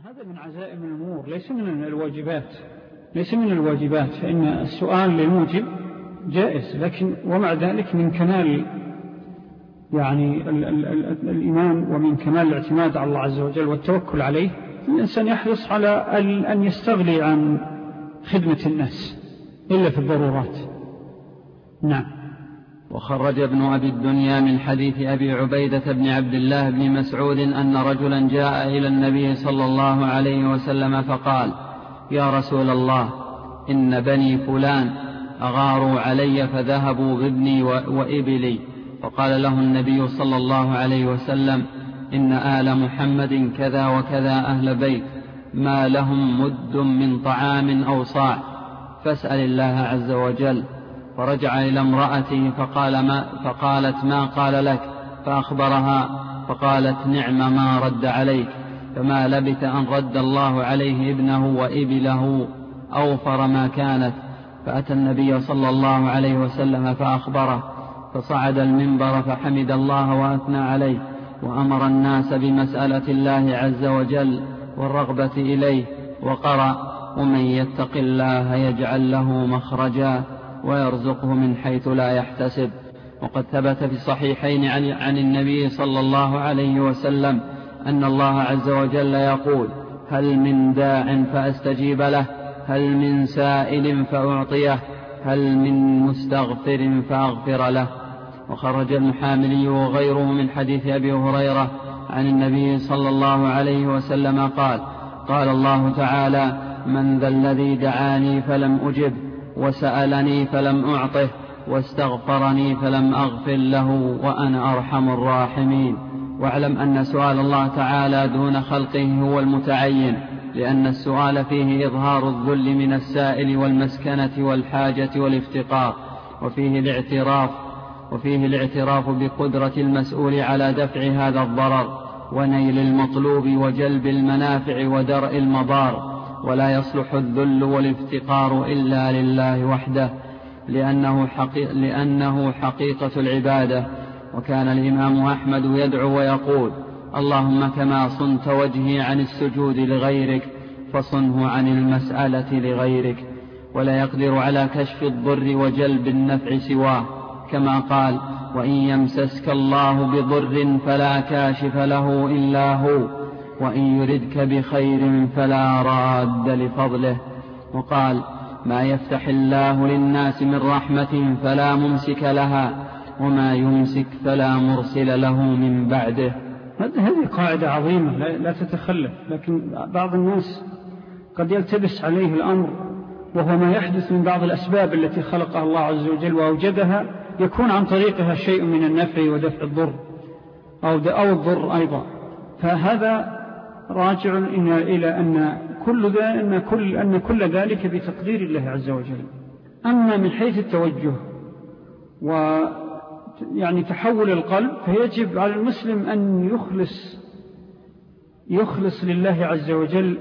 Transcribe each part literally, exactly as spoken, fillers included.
هذا من عزائم الأمور، ليس من الواجبات، ليس من الواجبات، فإن السؤال للموجب جائز، لكن ومع ذلك من كمال يعني ال ال ال الإيمان ومن كمال الاعتماد على الله عز وجل والتوكل عليه الإنسان يحرص على أن يستغني عن خدمة الناس إلا في الضرورات. نعم. وخرج ابن أبي الدنيا من حديث أبي عبيدة بن عبد الله بن مسعود أن رجلا جاء إلى النبي صلى الله عليه وسلم فقال: يا رسول الله، إن بني فلان أغاروا علي فذهبوا بابني وإبلي. فقال له النبي صلى الله عليه وسلم: إن آل محمد كذا وكذا أهل بيت ما لهم مد من طعام أو صاع، فاسأل الله عز وجل. فرجع إلى امرأته فقال ما فقالت: ما قال لك؟ فأخبرها فقالت: نعم ما رد عليك. فما لبث أن رد الله عليه ابنه وإبله أوفر ما كانت. فأتى النبي صلى الله عليه وسلم فأخبره، فصعد المنبر فحمد الله وأثنى عليه، وأمر الناس بمسألة الله عز وجل والرغبة إليه، وقرأ: ومن يتق الله يجعل له مخرجا ويرزقه من حيث لا يحتسب. وقد ثبت في الصحيحين عن, عن النبي صلى الله عليه وسلم أن الله عز وجل يقول: هل من داع فأستجيب له، هل من سائل فأعطيه، هل من مستغفر فأغفر له. وخرج المحاملي وغيره من حديث أبي هريرة عن النبي صلى الله عليه وسلم قال: قال الله تعالى: من ذا الذي دعاني فلم أجب، وسألني فلم أعطه، واستغفرني فلم أغفر له، وأنا أرحم الراحمين. واعلم أن سؤال الله تعالى دون خلقه هو المتعين، لأن السؤال فيه إظهار الذل من السائل والمسكنة والحاجة والافتقار، وفيه الاعتراف وفيه الاعتراف بقدرة المسؤول على دفع هذا الضرر ونيل المطلوب وجلب المنافع ودرء المضار. ولا يصلح الذل والافتقار إلا لله وحده، لأنه, حقي... لأنه حقيقة العبادة. وكان الإمام أحمد يدعو ويقول: اللهم كما صنت وجهي عن السجود لغيرك فصنه عن المسألة لغيرك. ولا يقدر على كشف الضر وجلب النفع سواه، كما قال: وإن يمسسك الله بضر فلا كاشف له إلا هو، وإن يردك بخير فلا راد لفضله. وقال: ما يفتح الله للناس من رحمة فلا ممسك لها، وما يمسك فلا مرسل له من بعده. هذه قاعدة عظيمة لا تتخلف، لكن بعض الناس قد يلتبس عليه الأمر، وهو ما يحدث من بعض الأسباب التي خلقها الله عز وجل وأوجدها، يكون عن طريقها شيء من النفع ودفع الضر أو الضر أيضا. فهذا راجع إلى أن كل, أن كل, أن كل ذلك بتقدير الله عز وجل. أما من حيث التوجه ويعني تحول القلب، فيجب على المسلم أن يخلص يخلص لله عز وجل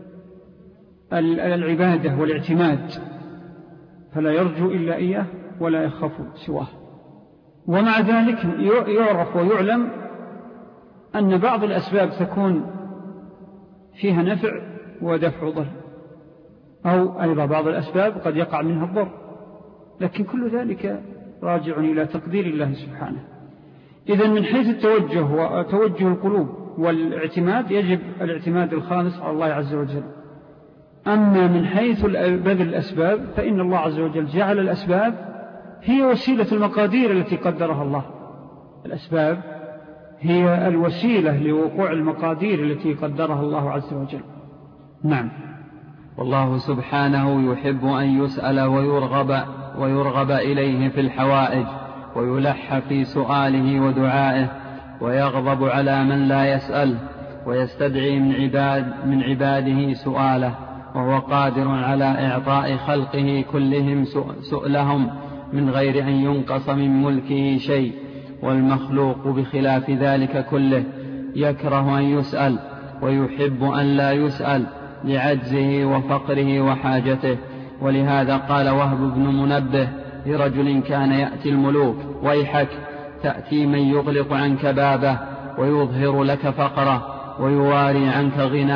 العبادة والاعتماد، فلا يرجو إلا إياه ولا يخاف سواه. ومع ذلك يعرف ويعلم أن بعض الأسباب تكون فيها نفع ودفع ضر، أو أيضا بعض الأسباب قد يقع منها الضر، لكن كل ذلك راجع إلى تقدير الله سبحانه. إذن من حيث التوجه وتوجه القلوب والاعتماد، يجب الاعتماد الخالص على الله عز وجل. أما من حيث بذل الأسباب، فإن الله عز وجل جعل الأسباب هي وسيلة المقادير التي قدرها الله. الأسباب هي الوسيلة لوقوع المقادير التي قدرها الله عز وجل. نعم. والله سبحانه يحب أن يسأل ويرغب, ويرغب إليه في الحوائج، ويلح في سؤاله ودعائه، ويغضب على من لا يسأل، ويستدعي من, عباد من عباده سؤاله، وهو قادر على إعطاء خلقه كلهم سؤلهم من غير أن ينقص من ملكه شيء. والمخلوق بخلاف ذلك كله يكره أن يسأل ويحب أن لا يسأل لعجزه وفقره وحاجته. ولهذا قال وهب بن منبه لرجل كان يأتي الملوك: ويحك، تأتي من يغلق عنك بابه ويظهر لك فقره ويواري عنك غناه،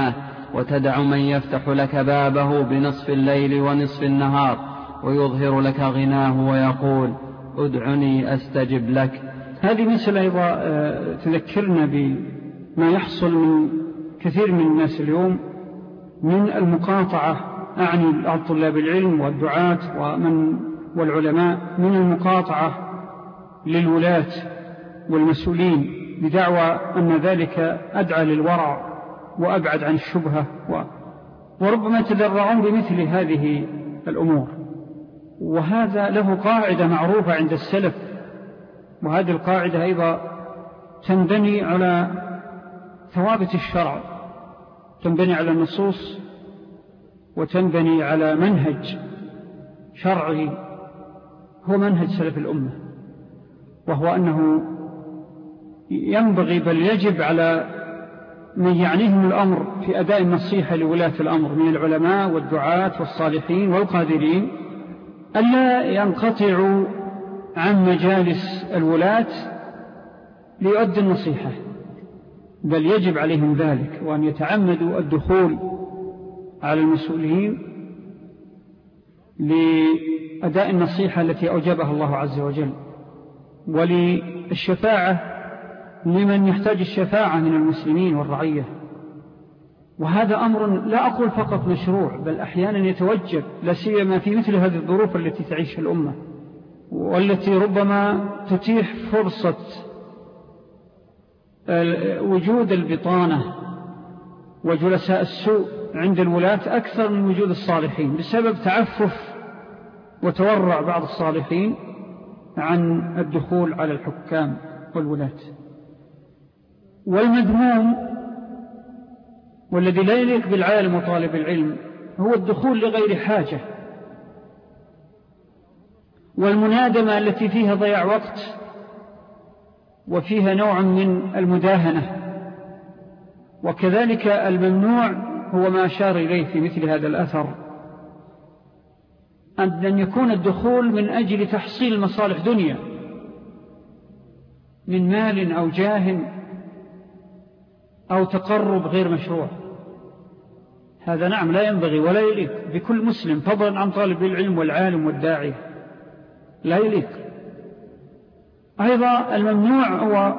وتدع من يفتح لك بابه بنصف الليل ونصف النهار ويظهر لك غناه ويقول ادعني أستجب لك. هذه مسألة أيضا تذكرنا بما يحصل من كثير من الناس اليوم من المقاطعة، أعني طلاب العلم والدعاة ومن والعلماء، من المقاطعة للولاة والمسؤولين بدعوى أن ذلك أدعى للورع وأبعد عن الشبهة، وربما تدرعون بمثل هذه الأمور. وهذا له قاعدة معروفة عند السلف، وهذه القاعدة أيضا تنبني على ثوابت الشرع، تنبني على النصوص وتنبني على منهج شرعي هو منهج سلف الأمة، وهو أنه ينبغي بل يجب على من يعنيهم الأمر في أداء النصيحة لولاة الأمر من العلماء والدعاة والصالحين والقادرين ألا ينقطعوا عن مجالس الولاة ليؤدي النصيحة، بل يجب عليهم ذلك، وأن يتعمدوا الدخول على المسؤولين لأداء النصيحة التي أوجبها الله عز وجل، وللشفاعة لمن يحتاج الشفاعة من المسلمين والرعية. وهذا أمر لا أقول فقط مشروع، بل أحيانا يتوجب، لا سيما في مثل هذه الظروف التي تعيشها الأمة، والتي ربما تتيح فرصة وجود البطانة وجلساء السوء عند الولاة أكثر من وجود الصالحين، بسبب تعفف وتورع بعض الصالحين عن الدخول على الحكام والولاة. والمذموم والذي لا يليق بالعالم وطالب العلم هو الدخول لغير حاجة، والمنادمة التي فيها ضياع وقت وفيها نوع من المداهنة. وكذلك الممنوع هو ما أشار إليه في مثل هذا الأثر، أن يكون الدخول من أجل تحصيل مصالح دنيا من مال أو جاه أو تقرب غير مشروع. هذا نعم لا ينبغي ولا يليق بكل مسلم، فضلا عن طالب العلم والعالم والداعية، لا يليق. أيضا الممنوع هو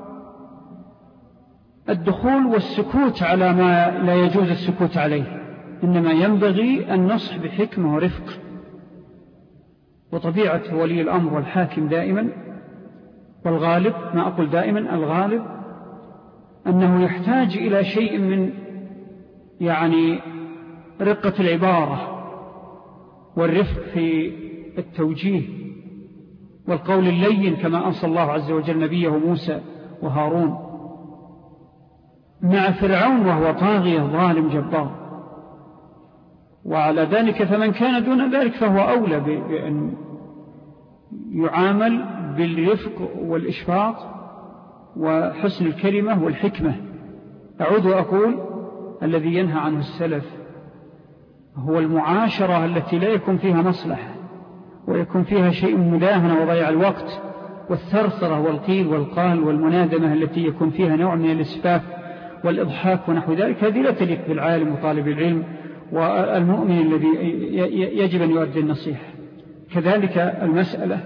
الدخول والسكوت على ما لا يجوز السكوت عليه، إنما ينبغي النصح بحكمة ورفق. وطبيعة ولي الأمر والحاكم دائما، والغالب، ما أقول دائما، الغالب أنه يحتاج إلى شيء من يعني رقة العبارة والرفق في التوجيه والقول اللين، كما أوصى الله عز وجل نبيه موسى وهارون مع فرعون وهو طاغية ظالم جبار. وعلى ذلك فمن كان دون ذلك فهو أولى بأن يعامل بالرفق والإشفاق وحسن الكلمة والحكمة. أعود وأقول الذي ينهى عنه السلف هو المعاشرة التي لا يكون فيها مصلحة ويكون فيها شيء مداهنة وضيع الوقت، والثرثرة والقيل والقال والمنادمة التي يكون فيها نوع من الإسفاف والإضحاك ونحو ذلك. هذه لا تليق بالعالم وطالب العلم والمؤمن الذي يجب أن يؤدي النصيحة. كذلك المسألة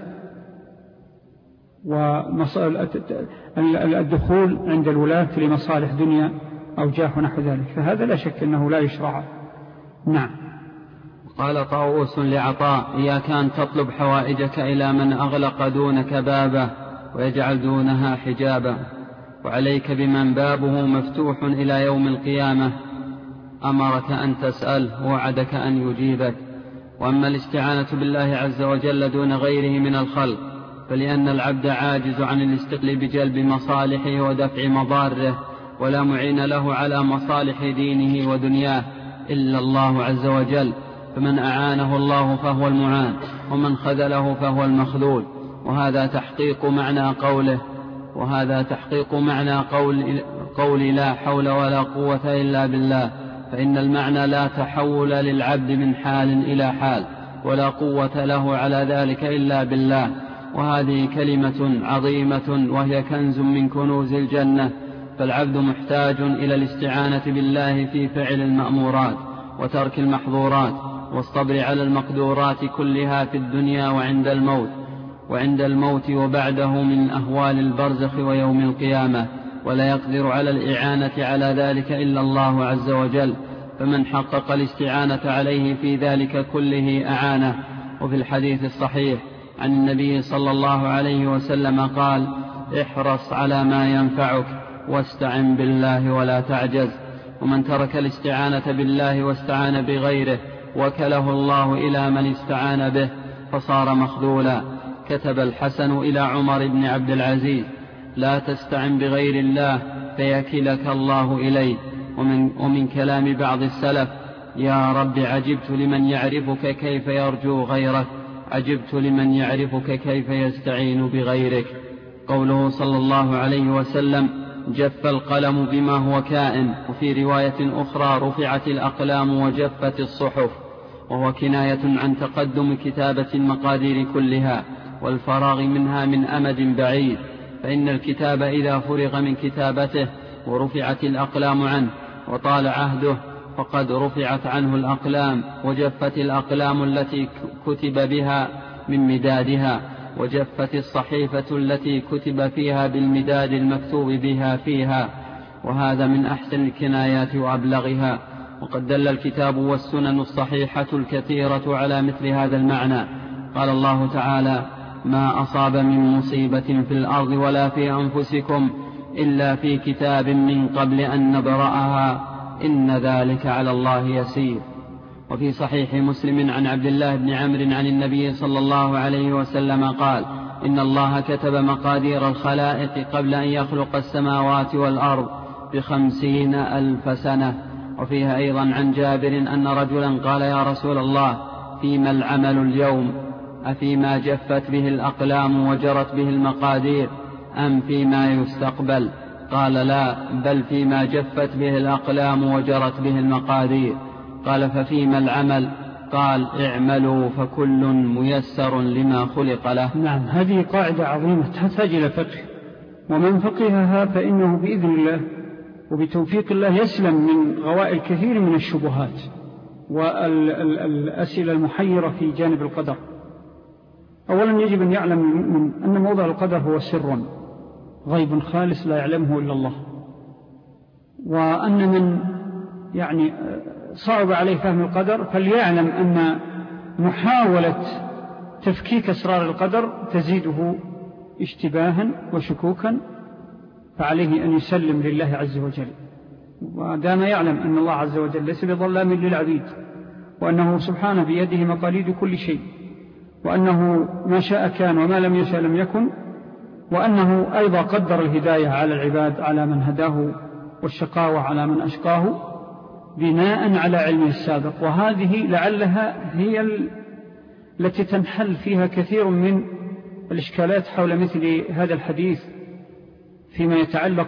والدخول عند الولاة لمصالح دنيا أو جاه ونحو ذلك، فهذا لا شك أنه لا يشرع. نعم. قال طاووس لعطاء: إياك أن تطلب حوائجك إلى من أغلق دونك بابه ويجعل دونها حجابا، وعليك بمن بابه مفتوح إلى يوم القيامة، أمرك أن تسأل ووعدك أن يجيبك. وأما الاستعانة بالله عز وجل دون غيره من الخلق فلأن العبد عاجز عن الاستقلال بجلب مصالحه ودفع مضاره، ولا معين له على مصالح دينه ودنياه إلا الله عز وجل، فمن أعانه الله فهو المعان، ومن خذله فهو المخذول. وهذا تحقيق معنى قوله وهذا تحقيق معنى قول, قول لا حول ولا قوة إلا بالله، فإن المعنى لا تحول للعبد من حال إلى حال، ولا قوة له على ذلك إلا بالله. وهذه كلمة عظيمة وهي كنز من كنوز الجنة، فالعبد محتاج إلى الاستعانة بالله في فعل المأمورات وترك المحظورات والصبر على المقدورات كلها في الدنيا وعند الموت وعند الموت وبعده من أهوال البرزخ ويوم القيامة، ولا يقدر على الإعانة على ذلك إلا الله عز وجل، فمن حقق الاستعانة عليه في ذلك كله أعانه. وفي الحديث الصحيح عن النبي صلى الله عليه وسلم قال: احرص على ما ينفعك واستعن بالله ولا تعجز. ومن ترك الاستعانة بالله واستعان بغيره وكله الله إلى من استعان به فصار مخذولا. كتب الحسن إلى عمر بن عبد العزيز: لا تستعن بغير الله فيكلك الله إليه. ومن, ومن كلام بعض السلف: يا رب عجبت لمن يعرفك كيف يرجو غيرك، عجبت لمن يعرفك كيف يستعين بغيرك. قوله صلى الله عليه وسلم: جف القلم بما هو كائن. وفي رواية أخرى: رفعت الأقلام وجفت الصحف، وهو كناية عن تقدم كتابة المقادير كلها والفراغ منها من أمد بعيد، فإن الكتاب إذا فرغ من كتابته ورفعت الأقلام عنه وطال عهده فقد رفعت عنه الأقلام وجفت الأقلام التي كتب بها من مدادها، وجفت الصحيفة التي كتب فيها بالمداد المكتوب بها فيها. وهذا من أحسن الكنايات وأبلغها. وقد دل الكتاب والسنن الصحيحة الكثيرة على مثل هذا المعنى. قال الله تعالى: ما أصاب من مصيبة في الأرض ولا في أنفسكم إلا في كتاب من قبل أن نبرأها إن ذلك على الله يسير. وفي صحيح مسلم عن عبد الله بن عمرو عن النبي صلى الله عليه وسلم قال: إن الله كتب مقادير الخلائق قبل أن يخلق السماوات والأرض بخمسين ألف سنة. وفيها أيضا عن جابر أن رجلا قال: يا رسول الله، فيما العمل اليوم؟ أفيما جفت به الأقلام وجرت به المقادير أم فيما يستقبل؟ قال: لا، بل فيما جفت به الأقلام وجرت به المقادير. قال: ففيما العمل؟ قال: اعملوا فكل ميسر لما خلق له. نعم، هذه قاعدة عظيمة تحتاج إلى فقه، ومن فقهها فإنه بإذن الله وبتوفيق الله يسلم من غوائل كثير من الشبهات والأسئلة المحيرة في جانب القدر. أولا يجب أن يعلم المؤمن أن موضع القدر هو سر غيب خالص لا يعلمه إلا الله، وأن من يعني صعب عليه فهم القدر فليعلم أن محاولة تفكيك أسرار القدر تزيده اشتباها وشكوكا، فعليه أن يسلم لله عز وجل. ودام يعلم أن الله عز وجل ليس بظلام للعبيد، وأنه سبحانه بيده مقاليد كل شيء، وأنه ما شاء كان وما لم يشاء لم يكن، وأنه أيضا قدر الهداية على العباد على من هداه والشقاوة على من أشقاه بناء على علمه السابق. وهذه لعلها هي التي تنحل فيها كثير من الإشكالات حول مثل هذا الحديث فيما يتعلق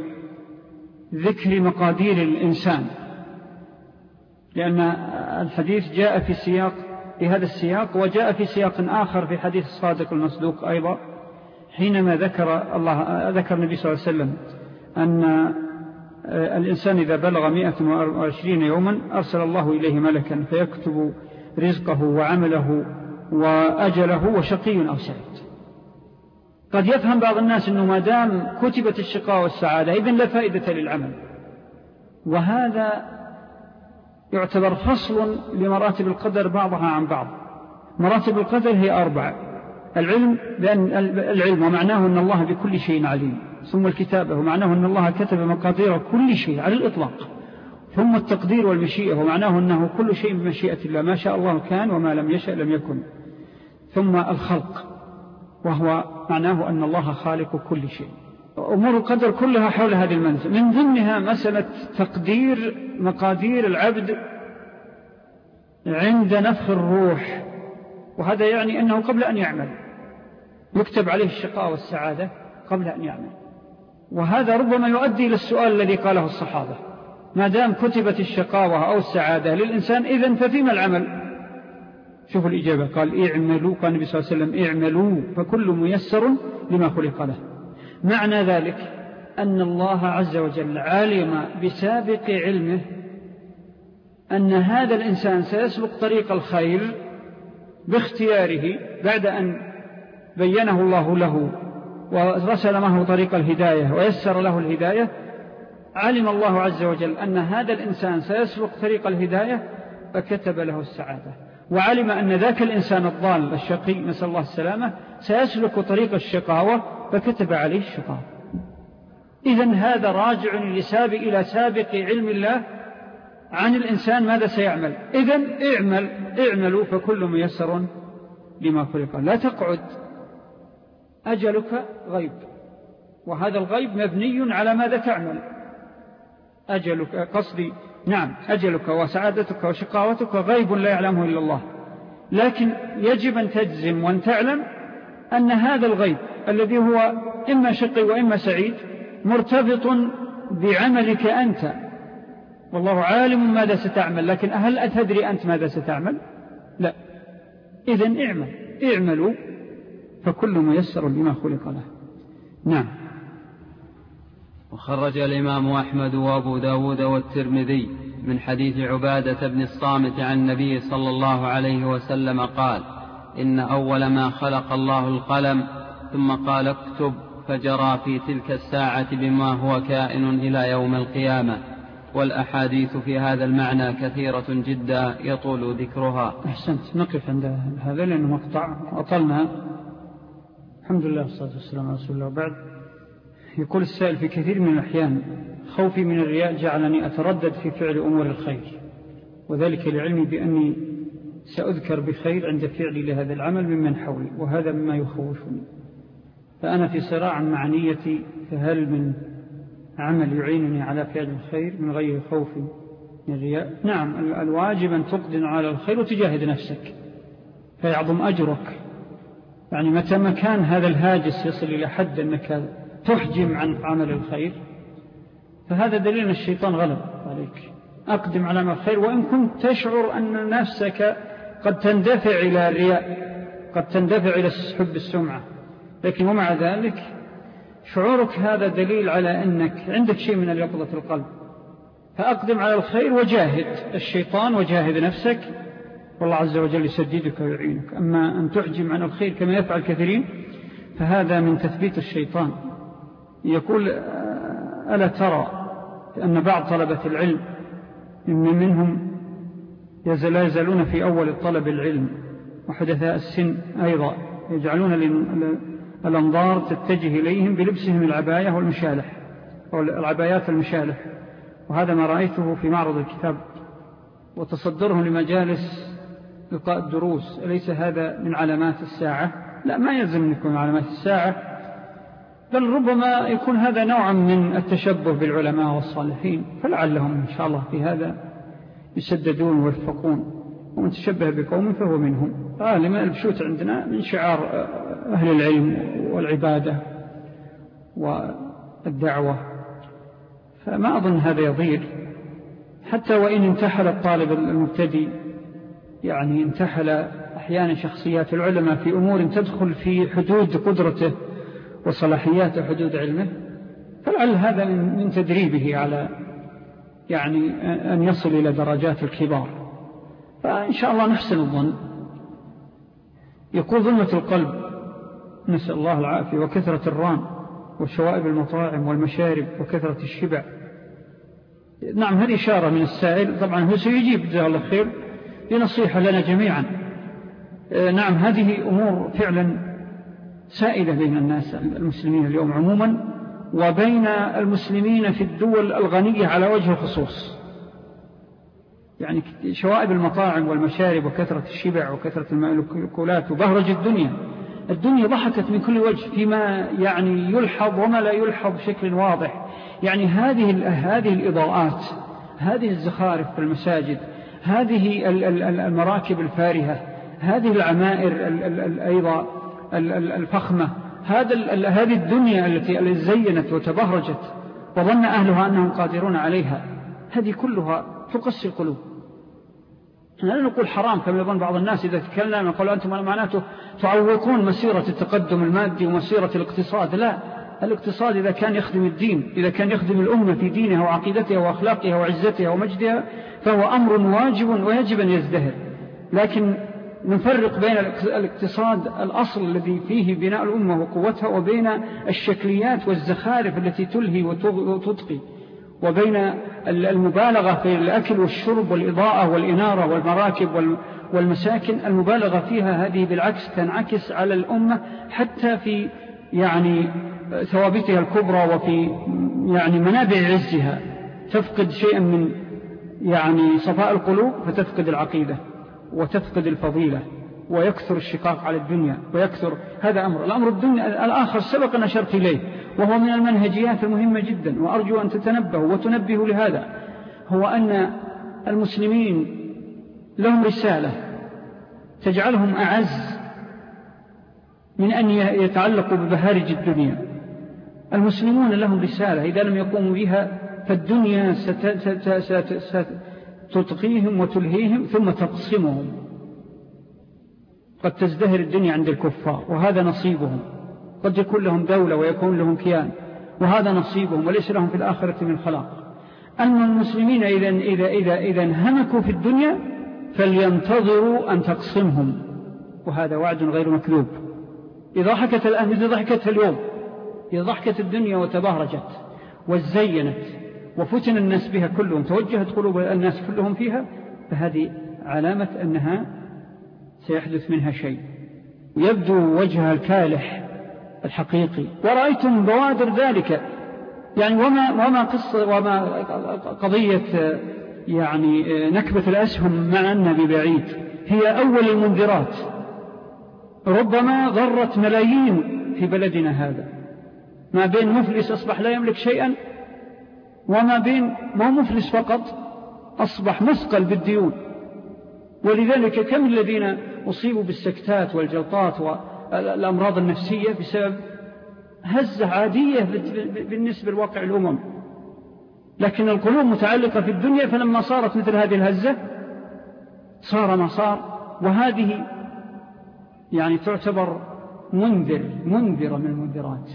بذكر مقادير الإنسان، لأن الحديث جاء في سياق في هذا السياق، وجاء في سياق آخر في حديث الصادق المصدوق أيضا، حينما ذكر الله ذكر النبي صلى الله عليه وسلم أن الإنسان إذا بلغ مئة وعشرين يوما أرسل الله إليه ملكا فيكتب رزقه وعمله وأجله وشقي أو سعيد. قد يفهم بعض الناس أنه ما دام كتبت الشقاء والسعادة إذن لا فائدة للعمل، وهذا يعتبر فصل لمراتب القدر بعضها عن بعض. مراتب القدر هي أربعة: العلم، لأن العلم ومعناه أن الله بكل شيء عليم، ثم الكتابة ومعناه أن الله كتب مقادير كل شيء على الإطلاق، ثم التقدير والمشيئة ومعناه أنه كل شيء بمشيئة الله، ما شاء الله كان وما لم يشاء لم يكن، ثم الخلق وهو معناه أن الله خالق كل شيء. أمور القدر كلها حول هذه المنزل، من ضمنها مسألة تقدير مقادير العبد عند نفخ الروح، وهذا يعني أنه قبل أن يعمل يكتب عليه الشقاء والسعادة قبل أن يعمل. وهذا ربما يؤدي إلى السؤال الذي قاله الصحابة: ما دام كتبت الشقاوة أو السعادة للإنسان إذن ففيما العمل؟ شوفوا الإجابة، قال: اعملوا، قال النبي صلى الله عليه وسلم: اعملوا فكل ميسر لما خلق له. معنى ذلك أن الله عز وجل علم بسابق علمه أن هذا الإنسان سيسلك طريق الخير باختياره بعد أن بينه الله له ورسل معه طريق الهداية ويسر له الهداية. علم الله عز وجل أن هذا الإنسان سيسلك طريق الهداية فكتب له السعادة، وعلم أن ذاك الإنسان الضال الشقي نسأل الله السلامة سيسلك طريق الشقاوة فكتب عليه الشقاوة. إذن هذا راجع لسابق إلى سابق علم الله عن الإنسان ماذا سيعمل. إذن اعمل اعملوا فكل ميسر لما خلق. لا تقعد، أجلك غيب، وهذا الغيب مبني على ماذا تعمل. أجلك قصدي نعم أجلك وسعادتك وشقاوتك غيب لا يعلمه إلا الله، لكن يجب أن تجزم وأن تعلم أن هذا الغيب الذي هو إما شقي وإما سعيد مرتبط بعملك أنت، والله عالم ماذا ستعمل، لكن هل أتدري أنت ماذا ستعمل؟ لا. إذن اعمل اعملوا فكل ميسر لما خلق له. نعم. وخرج الإمام أحمد وأبو داود والترمذي من حديث عبادة بن الصامت عن النبي صلى الله عليه وسلم قال: إن أول ما خلق الله القلم ثم قال اكتب، فجرى في تلك الساعة بما هو كائن إلى يوم القيامة. والأحاديث في هذا المعنى كثيرة جدا يطول ذكرها. أحسنت، نقف عند هذا لأنه مقطع أطلنا. الحمد لله والصلاة والسلام على رسول الله. وبعد، يقول السائل: في كثير من الأحيان خوفي من الرياء جعلني أتردد في فعل أمور الخير، وذلك لعلمي بأني سأذكر بخير عند فعلي لهذا العمل ممن حولي، وهذا مما يخوفني. فأنا في صراع مع نيتي، فهل من عمل يعينني على فعل الخير من غير خوف من الرياء؟ نعم، الواجب أن تقدم على الخير وتجاهد نفسك فيعظم أجرك. يعني متى ما كان هذا الهاجس يصل إلى حد أنك تحجم عن عمل الخير فهذا دليل أن الشيطان غلب عليك. أقدم على عمل الخير وإن كنت تشعر أن نفسك قد تندفع إلى الرياء، قد تندفع إلى حب السمعة، لكن ومع ذلك شعورك هذا دليل على أنك عندك شيء من اليقظة القلب. فأقدم على الخير وجاهد الشيطان وجاهد نفسك، والله عز وجل يسددك ويعينك. أما أن تحجم عن الخير كما يفعل كثيرين فهذا من تثبيت الشيطان. يقول: ألا ترى أن بعض طلبة العلم إن منهم لا يزالون في أول طلب العلم، وحدثاء السن أيضا يجعلون الأنظار تتجه إليهم بلبسهم العباية والمشالح أو العبايات المشالح، وهذا ما رأيته في معرض الكتاب، وتصدرهم لمجالس لقاء الدروس. أليس هذا من علامات الساعة؟ لا، ما يلزم أن يكون علامات الساعة، بل ربما يكون هذا نوعا من التشبه بالعلماء والصالحين، فلعلهم إن شاء الله في هذا يسددون ويفقون. ومن تشبه بقوم فهو منهم. غالبا البشوت عندنا من شعار أهل العلم والعبادة والدعوة، فما أظن هذا يضير. حتى وإن انتحل الطالب المبتدي، يعني انتحل أحيانا شخصيات العلماء في أمور تدخل في حدود قدرته وصلاحيات حدود علمه، فلعل هذا من تدريبه على يعني أن يصل إلى درجات الكبار، فإن شاء الله نحسن الظن. يقول: ظلمة القلب، نسأل الله العافية، وكثرة الران وشوائب المطاعم والمشارب وكثرة الشبع. نعم، هذه إشارة من السائل، طبعا هو سيجيب جزاه الله خير لنصيحة لنا جميعا. نعم، هذه أمور فعلا سائلة بين الناس المسلمين اليوم عموما، وبين المسلمين في الدول الغنية على وجه الخصوص. يعني شوائب المطاعم والمشارب وكثرة الشبع وكثرة المأكولات وبهرج الدنيا. الدنيا ضحكت من كل وجه فيما يعني يلحظ وما لا يلحظ بشكل واضح. يعني هذه هذه الإضاءات، هذه الزخارف في المساجد، هذه المراكب الفارهة، هذه العمائر أيضا الفخمة، هذه الدنيا التي زينت وتبهرجت وظن أهلها أنهم قادرون عليها، هذه كلها تقسي القلوب. لا نقول حرام كما يظن بعض الناس إذا تكلم يقول أنتم معناته تعوقون مسيرة التقدم المادي ومسيرة الاقتصاد. لا، الاقتصاد إذا كان يخدم الدين، إذا كان يخدم الأمة في دينها وعقيدتها وأخلاقها وعزتها ومجدها، فهو أمر واجب ويجب أن يزدهر. لكن نفرق بين الاقتصاد الأصل الذي فيه بناء الأمة وقوتها، وبين الشكليات والزخارف التي تلهي وتطقي، وبين المبالغة في الأكل والشرب والإضاءة والإنارة والمراكب والمساكن. المبالغة فيها هذه بالعكس تنعكس على الأمة حتى في يعني ثوابتها الكبرى وفي يعني منابع عزها، تفقد شيئا من يعني صفاء القلوب فتفقد العقيدة وتفقد الفضيلة، ويكثر الشقاق على الدنيا ويكثر. هذا أمر. الأمر الدنيا الآخر سبق أن أشرت إليه، وهو من المنهجيات المهمة جدا، وأرجو أن تتنبهوا وتنبهوا لهذا، هو أن المسلمين لهم رسالة تجعلهم أعز من أن يتعلقوا ببهارج الدنيا. المسلمون لهم رسالة إذا لم يقوموا بها فالدنيا ستطغيهم وتلهيهم ثم تقسمهم. قد تزدهر الدنيا عند الكفار وهذا نصيبهم، قد يكون لهم دولة ويكون لهم كيان وهذا نصيبهم، وليس لهم في الآخرة من خلاق. أما المسلمين إذا, إذا, إذا, إذا انهمكوا في الدنيا فلينتظروا أن تقسمهم، وهذا وعد غير مكذوب. إذا ضحكت الآن إذا ضحكت اليوم، إذا ضحكت الدنيا وتبهرجت وزينت وفتن الناس بها كلهم، توجهت قلوب الناس كلهم فيها، فهذه علامة أنها سيحدث منها شيء، يبدو وجهها الكالح الحقيقي. ورأيتم بوادر ذلك يعني وما, وما قصة وما قضية يعني نكبة الأسهم مع أنها ببعيد، هي أول المنذرات ربما غرت ملايين في بلدنا هذا، ما بين مفلس أصبح لا يملك شيئا، وما بين ما مفلس فقط أصبح مثقل بالديون. ولذلك كم الذين أصيبوا بالسكتات والجلطات والأمراض النفسية بسبب هزة عادية بالنسبة لواقع الأمم، لكن القلوب متعلقة في الدنيا، فلما صارت مثل هذه الهزة صار ما صار. وهذه يعني تعتبر منذر منذرة من المنذرات.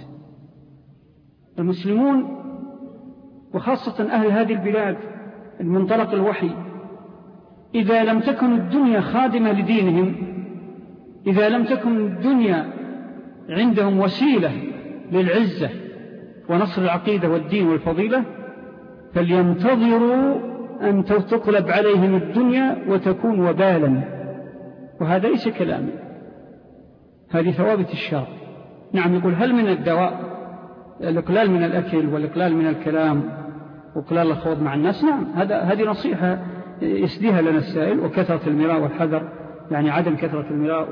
المسلمون وخاصة أهل هذه البلاد المنطلق الوحي، إذا لم تكن الدنيا خادمة لدينهم، إذا لم تكن الدنيا عندهم وسيلة للعزة ونصر العقيدة والدين والفضيلة، فلينتظروا أن تقلب عليهم الدنيا وتكون وبالا. وهذا ليس كلامي، هذه ثوابت الشرع. نعم، يقول هل من الدواء الإقلال من الأكل والإقلال من الكلام وإقلال الخوض مع الناس؟ نعم، هذا هذه نصيحة يسديها لنا السائل. وكثرة المراء والحذر، يعني عدم كثرة المراء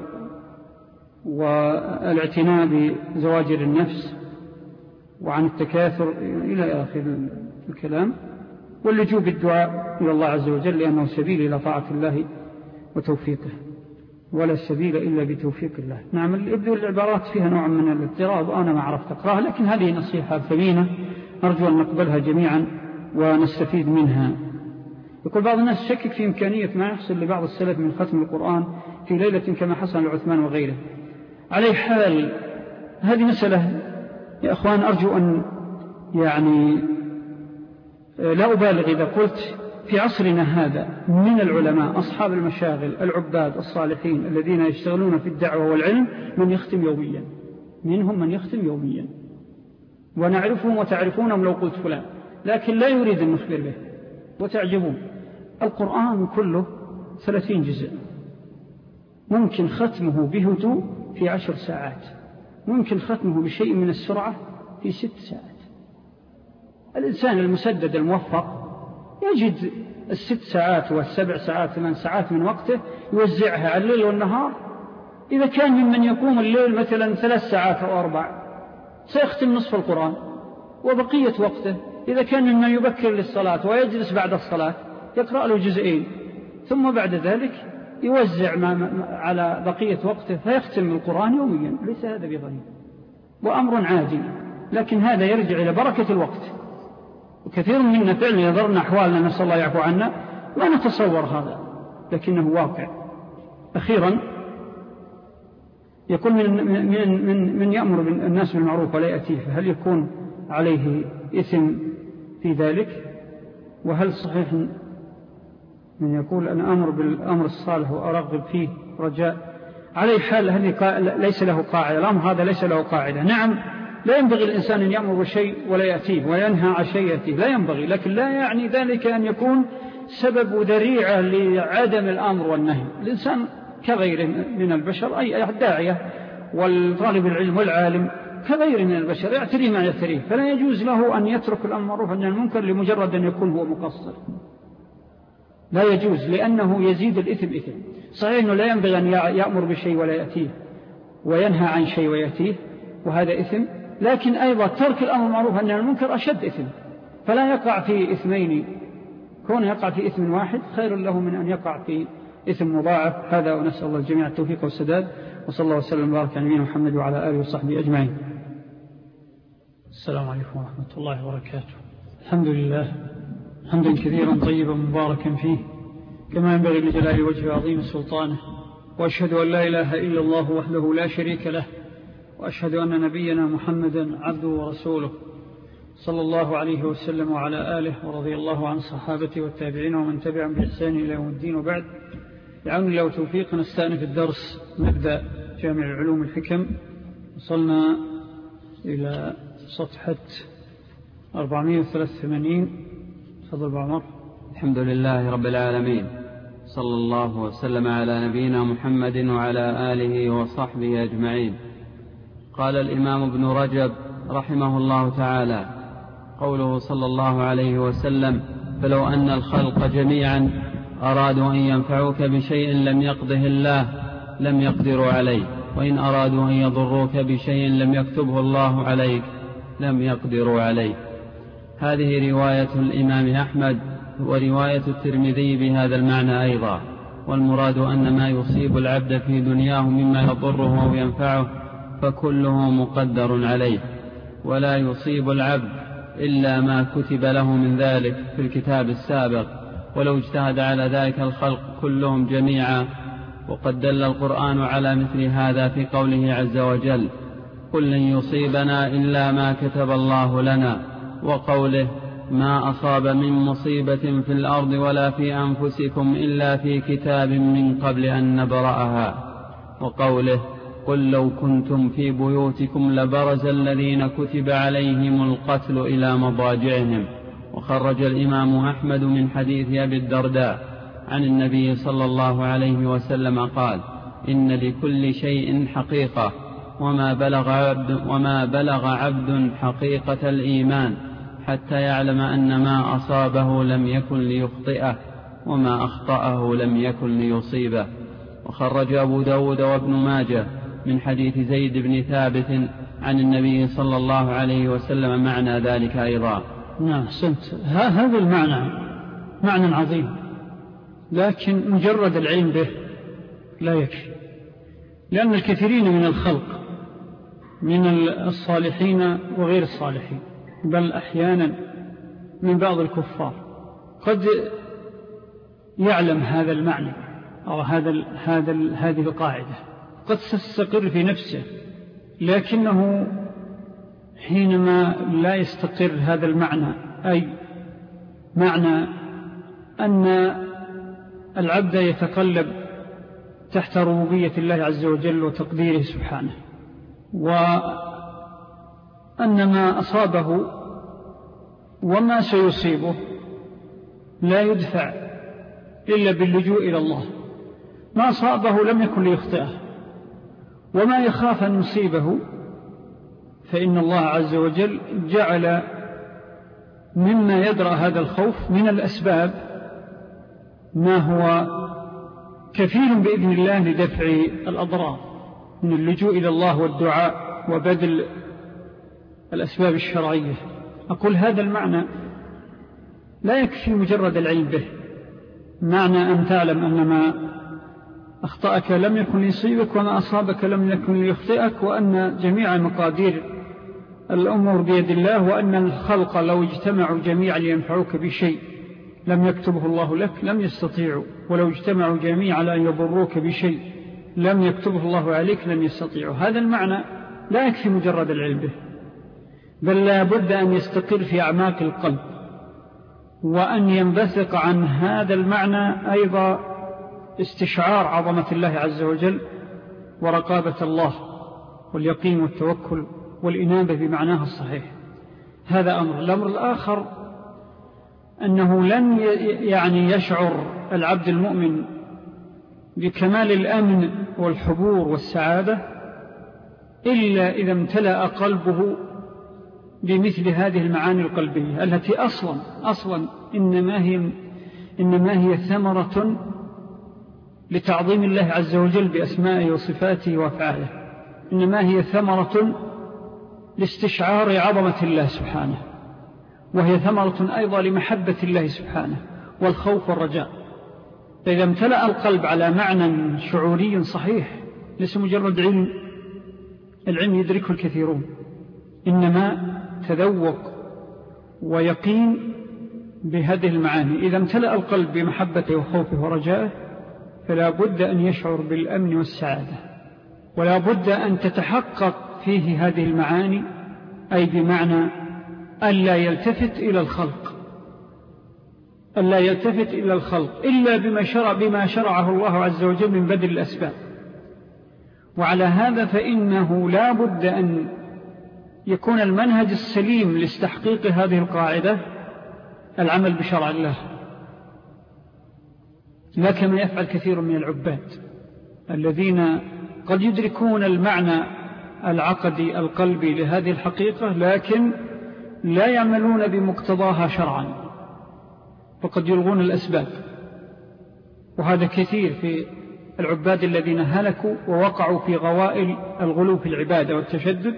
والاعتناء بزواجر النفس وعن التكاثر إلى آخر الكلام، واللجوء بالدعاء إلى الله عز وجل، لأنه سبيل إلى طاعة الله وتوفيقه، ولا سبيل إلا بتوفيق الله. نعم، يبدو العبارات فيها نوع من الاضطراب وأنا ما عرفت أقرأها، لكن هذه نصيحة ثمينة أرجو أن نقبلها جميعا ونستفيد منها. يقول بعض الناس شكك في إمكانية ما يحصل لبعض السلف من ختم القرآن في ليلة كما حصل لعثمان وغيره. عليه حال هذه مسألة يا أخوان، أرجو أن يعني لا أبالغ إذا قلت في عصرنا هذا من العلماء أصحاب المشاغل العباد الصالحين الذين يشتغلون في الدعوة والعلم من يختم يوميا، منهم من يختم يوميا، ونعرفهم وتعرفونهم لو قلت فلان، لكن لا يريد أن نخبر به وتعجبون. القرآن كله ثلاثين جزء، ممكن ختمه بهدوء في عشر ساعات، ممكن ختمه بشيء من السرعة في ست ساعات. الإنسان المسدد الموفق يجد الست ساعات والسبع ساعات ثمان ساعات من وقته يوزعها على الليل والنهار. إذا كان ممن يقوم الليل مثلا ثلاث ساعات أو أربع سيختم نصف القرآن، وبقية وقته إذا كان ممن يبكر للصلاة ويجلس بعد الصلاة يقرأ له جزئين، ثم بعد ذلك يوزع ما على بقية وقته فيختم القرآن يوميا. ليس هذا بغريب وأمر عادي، لكن هذا يرجع إلى بركة الوقت. وكثير منا فعلا يضرنا أحوالنا نسأل الله يعفو عنا ما نتصور هذا، لكنه واقع. أخيرا يكون من, من, من, من يأمر الناس بالمعروف ولا يأتيه، فهل يكون عليه إثم في ذلك؟ وهل صحيح من يقول أنا أمر بالأمر الصالح وأرغب فيه رجاء؟ عليه حال هذه ليس له قاعدة، الأمر هذا ليس له قاعدة. نعم لا ينبغي الإنسان أن يأمر بشيء ولا يأتيه وينهى عن شيء يأتيه، لا ينبغي، لكن لا يعني ذلك أن يكون سبب ذريعة لعدم الأمر والنهي. الإنسان كغيره من البشر، أي الداعية والطالب العلم والعالم كغيره من البشر يعتريه ما يعتريه، فلا يجوز له أن يترك الأمر معروف عن المنكر لمجرد أن يكون هو مقصر، لا يجوز، لأنه يزيد الإثم إثم. صحيح أنه لا ينبغي أن يأمر بشيء ولا يأتيه وينهى عن شيء ويأتيه، وهذا إثم، لكن أيضا ترك الأمر معروف عن المنكر أشد إثم، فلا يقع في إثمين، كون يقع في إثم واحد خير له من أن يقع في إثم مضاعف. هذا ونسأل الله الجميع التوفيق والسداد، وصلى الله وسلم وبارك على نبينا محمد وعلى آله وصحبه أجمعين. السلام عليكم ورحمة الله وبركاته. الحمد لله حمدا كثيرا طيبا مباركا فيه كما ينبغي لجلال وجه عظيم سلطانه، وأشهد أن لا إله إلا الله وحده لا شريك له، وأشهد أن نبينا محمدا عبده ورسوله صلى الله عليه وسلم وعلى آله، ورضي الله عن صحابته والتابعين ومن تبعهم بإحسان إلى يوم الدين. وبعد، بعون الله وتوفيق نستأنف الدرس، نبدأ جامع العلوم الحكم. وصلنا إلى صفحة أربعمائة وثلاثة وثمانين. تفضل بعمر. الحمد لله رب العالمين، صلى الله وسلم على نبينا محمد وعلى آله وصحبه أجمعين. قال الإمام ابن رجب رحمه الله تعالى: قوله صلى الله عليه وسلم: فلو أن الخلق جميعا أرادوا أن ينفعوك بشيء لم يقضه الله لم يقدروا عليه، وإن أرادوا أن يضروك بشيء لم يكتبه الله عليك لم يقدروا عليه. هذه رواية الإمام أحمد ورواية الترمذي بهذا المعنى أيضا، والمراد أن ما يصيب العبد في دنياه مما يضره أو ينفعه فكله مقدر عليه، ولا يصيب العبد إلا ما كتب له من ذلك في الكتاب السابق، ولو اجتهد على ذلك الخلق كلهم جميعا. وقد دل القرآن على مثل هذا في قوله عز وجل: قل لن يصيبنا إلا ما كتب الله لنا، وقوله: ما أصاب من مصيبة في الأرض ولا في أنفسكم إلا في كتاب من قبل أن نبرأها، وقوله: قل لو كنتم في بيوتكم لبرز الذين كتب عليهم القتل إلى مضاجعهم. وخرج الإمام أحمد من حديث أبي الدرداء عن النبي صلى الله عليه وسلم قال: إن لكل شيء حقيقة، وما بلغ عبد, وما بلغ عبد حقيقة الإيمان حتى يعلم أن ما أصابه لم يكن ليخطئه، وما أخطأه لم يكن ليصيبه. وخرج أبو داود وابن ماجه من حديث زيد بن ثابت عن النبي صلى الله عليه وسلم معنى ذلك أيضا. نعم، سنت هذا المعنى معنى عظيم، لكن مجرد العلم به لا يكفي، لأن الكثيرين من الخلق من الصالحين وغير الصالحين، بل أحيانا من بعض الكفار قد يعلم هذا المعنى أو هذا هذا هذه القاعدة، قد تستقر في نفسه، لكنه حينما لا يستقر هذا المعنى، أي معنى أن العبد يتقلب تحت ربوبية الله عز وجل وتقديره سبحانه، وأن ما أصابه وما سيصيبه لا يدفع إلا باللجوء إلى الله. ما أصابه لم يكن ليخطئه، وما يخاف أن يصيبه فإن الله عز وجل جعل مما يدرأ هذا الخوف من الأسباب ما هو كفيل بإذن الله لدفع الأضرار، من اللجوء إلى الله والدعاء وبذل الأسباب الشرعية. أقول هذا المعنى لا يكفي مجرد العلم به، معنى أن تعلم أن ما أخطأك لم يكن ليصيبك وما أصابك لم يكن ليخطئك، وأن جميع مقادير الأمور بيد الله، وأن الخلق لو اجتمعوا جميعا لينفعوك بشيء لم يكتبه الله لك لم يستطيعوا، ولو اجتمعوا جميعا لأن يضروك بشيء لم يكتبه الله عليك لن يستطيعه. هذا المعنى لا يكفي مجرد العلم به، بل لا بد أن يستقر في أعماق القلب، وأن ينبثق عن هذا المعنى أيضا استشعار عظمة الله عز وجل ورقابة الله واليقين والتوكل والإنابة بمعناها الصحيح. هذا أمر. الأمر الآخر أنه لن يعني يشعر العبد المؤمن بكمال الأمن والحبور والسعادة إلا إذا امتلأ قلبه بمثل هذه المعاني القلبية التي أصلا أصلا إنما هي, إنما هي ثمرة لتعظيم الله عز وجل بأسمائه وصفاته وأفعاله، إنما هي ثمرة لاستشعار عظمة الله سبحانه، وهي ثمرة أيضا لمحبة الله سبحانه والخوف والرجاء. فإذا امتلأ القلب على معنى شعوري صحيح ليس مجرد علم، العلم يدركه الكثيرون، إنما تذوق ويقين بهذه المعاني. إذا امتلأ القلب بمحبته وخوفه ورجائه فلا بد أن يشعر بالأمن والسعادة، ولا بد أن تتحقق فيه هذه المعاني، أي بمعنى ألا يلتفت إلى الخلق ألا يلتفت إلى الخلق إلا بما شرع بما شرعه الله عز وجل من بذل الأسباب. وعلى هذا فإنه لا بد أن يكون المنهج السليم لاستحقيق هذه القاعدة العمل بشرع الله، لا كما يفعل كثير من العباد الذين قد يدركون المعنى العقدي القلبي لهذه الحقيقة لكن لا يعملون بمقتضاها شرعا، فقد يلغون الأسباب. وهذا كثير في العباد الذين هلكوا ووقعوا في غوائل الغلو في العبادة والتشدد،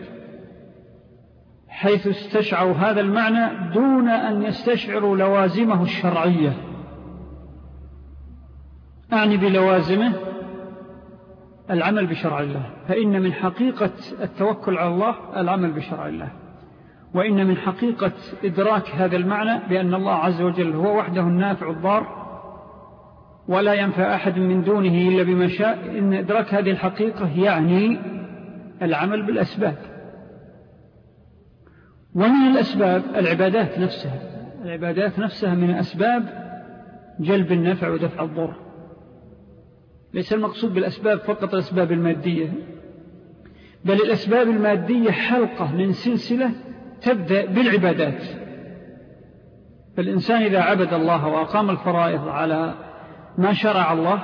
حيث استشعروا هذا المعنى دون أن يستشعروا لوازمه الشرعية. أعني بلوازمه العمل بشرع الله، فإن من حقيقة التوكل على الله العمل بشرع الله، وإن من حقيقة إدراك هذا المعنى بأن الله عز وجل هو وحده النافع الضار ولا ينفع أحد من دونه إلا بما شاء، إن إدراك هذه الحقيقة يعني العمل بالأسباب. ومن الأسباب العبادات نفسها، العبادات نفسها من أسباب جلب النفع ودفع الضر. ليس المقصود بالأسباب فقط الأسباب المادية، بل الأسباب المادية حلقة من سلسلة تبدأ بالعبادات. فالإنسان إذا عبد الله وأقام الفرائض على ما شرع الله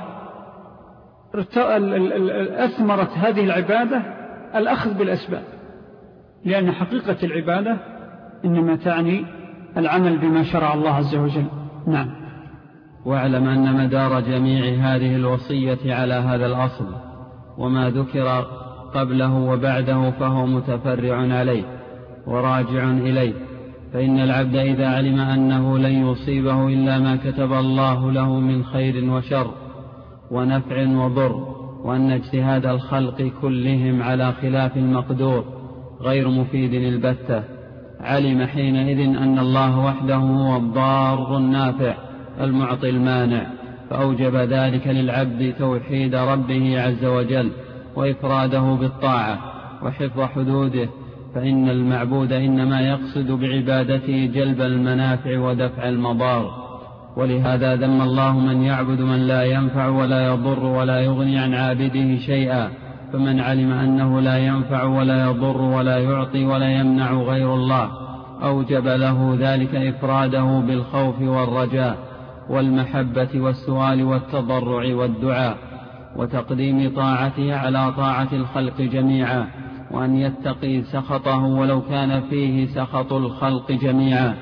أثمرت هذه العبادة الأخذ بالأسباب، لأن حقيقة العبادة إنما تعني العمل بما شرع الله عز وجل. نعم. واعلم أن مدار جميع هذه الوصية على هذا الأصل، وما ذكر قبله وبعده فهو متفرع عليه وراجع إليه. فإن العبد إذا علم أنه لن يصيبه إلا ما كتب الله له من خير وشر ونفع وضر، وأن اجتهاد الخلق كلهم على خلاف المقدور غير مفيد البتة، علم حينئذ أن الله وحده هو الضار النافع المعطي المانع، فأوجب ذلك للعبد توحيد ربه عز وجل وإفراده بالطاعة وحفظ حدوده، فإن المعبود إنما يقصد بعبادته جلب المنافع ودفع المضار. ولهذا ذم الله من يعبد من لا ينفع ولا يضر ولا يغني عن عابده شيئا، فمن علم أنه لا ينفع ولا يضر ولا يعطي ولا يمنع غير الله أوجب له ذلك إفراده بالخوف والرجاء والمحبة والسؤال والتضرع والدعاء، وتقديم طاعته على طاعة الخلق جميعا، وأن يتقي سخطه ولو كان فيه سخط الخلق جميعا،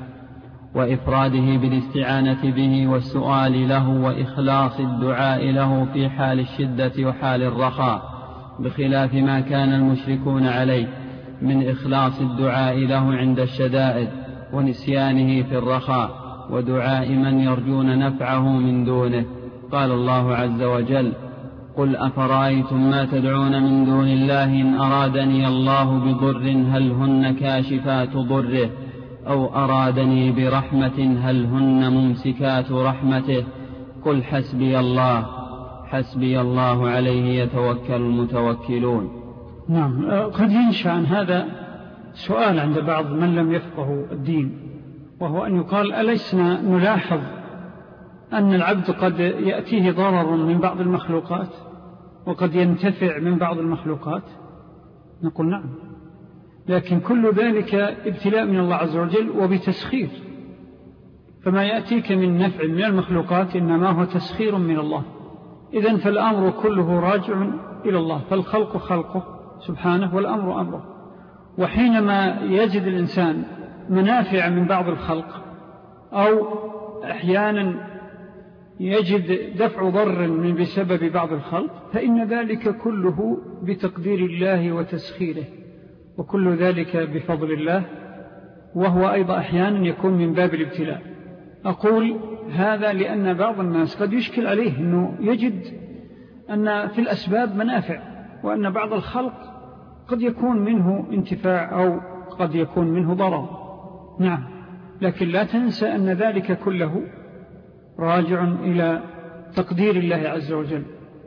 وإفراده بالاستعانة به والسؤال له وإخلاص الدعاء له في حال الشدة وحال الرخاء، بخلاف ما كان المشركون عليه من إخلاص الدعاء له عند الشدائد ونسيانه في الرخاء، ودعاء من يرجون نفعه من دونه. قال الله عز وجل: قل أفرأيتم ما تدعون من دون الله إن أرادني الله بضر هل هن كاشفات ضره أو أرادني برحمة هل هن ممسكات رحمته قل حسبي الله حسبي الله عليه يتوكل المتوكلون. نعم. قد ينشأ عن هذا سؤال عند بعض من لم يفقه الدين، وهو أن يقال: أليسنا نلاحظ أن العبد قد يأتيه ضرر من بعض المخلوقات وقد ينتفع من بعض المخلوقات؟ نقول نعم، لكن كل ذلك ابتلاء من الله عز وجل وبتسخير، فما يأتيك من نفع من المخلوقات إنما هو تسخير من الله. إذن فالأمر كله راجع إلى الله، فالخلق خلقه سبحانه والأمر أمره. وحينما يجد الإنسان منافع من بعض الخلق أو أحيانا يجد دفع ضر من بسبب بعض الخلق، فإن ذلك كله بتقدير الله وتسخيره، وكل ذلك بفضل الله، وهو أيضا أحيانا يكون من باب الابتلاء. أقول هذا لأن بعض الناس قد يشكل عليه أنه يجد أن في الأسباب منافع، وأن بعض الخلق قد يكون منه انتفاع أو قد يكون منه ضرر. نعم، لكن لا تنسى أن ذلك كله راجع إلى تقدير الله عز وجل،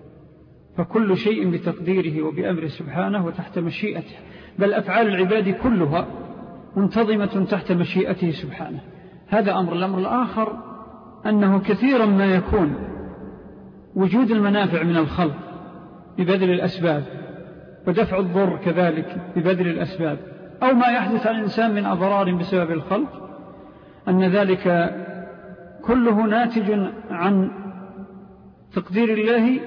فكل شيء بتقديره وبأمره سبحانه وتحت مشيئته، بل أفعال العباد كلها منتظمة تحت مشيئته سبحانه. هذا أمر. الأمر الآخر أنه كثيرا ما يكون وجود المنافع من الخلق ببذل الأسباب، ودفع الضر كذلك ببذل الأسباب، أو ما يحدث على الإنسان من أضرار بسبب الخلق، أن ذلك كله ناتج عن تقدير الله،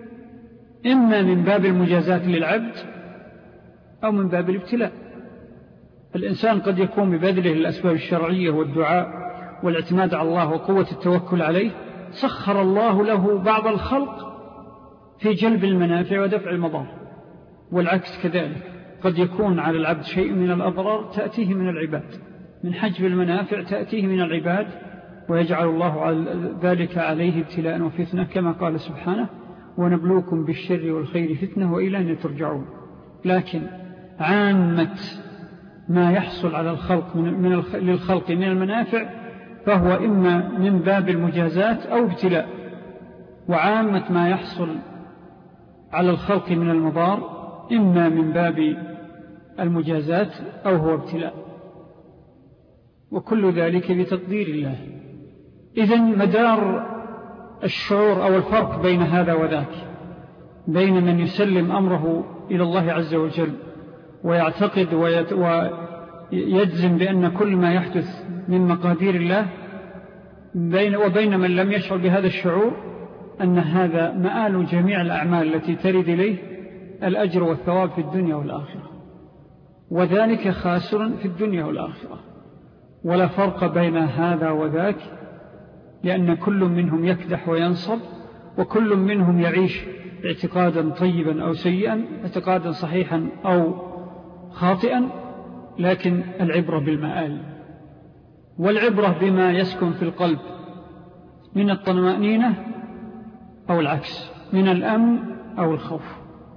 إما من باب المجازات للعبد أو من باب الابتلاء. الإنسان قد يكون ببذله الأسباب الشرعية والدعاء والاعتماد على الله وقوة التوكل عليه، سخر الله له بعض الخلق في جلب المنافع ودفع المضار، والعكس كذلك. قد يكون على العبد شيء من الأضرار تأتيه من العباد، من حجب المنافع تأتيه من العباد، ويجعل الله ذلك عليه ابتلاء وفتنة، كما قال سبحانه: ونبلوكم بالشر والخير فتنة وإلينا ترجعون. لكن عامة ما يحصل على الخلق من من الخ... للخلق من المنافع فهو إما من باب المجازات أو ابتلاء، وعامة ما يحصل على الخلق من المضار إما من باب المجازات أو هو ابتلاء، وكل ذلك بتقدير الله. إذن مدار الشعور أو الفرق بين هذا وذاك، بين من يسلم أمره إلى الله عز وجل ويعتقد ويت... ويجزم بأن كل ما يحدث من مقادير الله، بين وبين من لم يشعر بهذا الشعور، أن هذا مآل جميع الأعمال التي ترد إليه الأجر والثواب في الدنيا والآخرة، وذلك خاسر في الدنيا والآخرة، ولا فرق بين هذا وذاك، لأن كل منهم يكدح وينصب، وكل منهم يعيش اعتقادا طيبا أو سيئا، اعتقادا صحيحا أو خاطئا، لكن العبرة بالمآل، والعبرة بما يسكن في القلب من الطمأنينة أو العكس، من الأمن أو الخوف.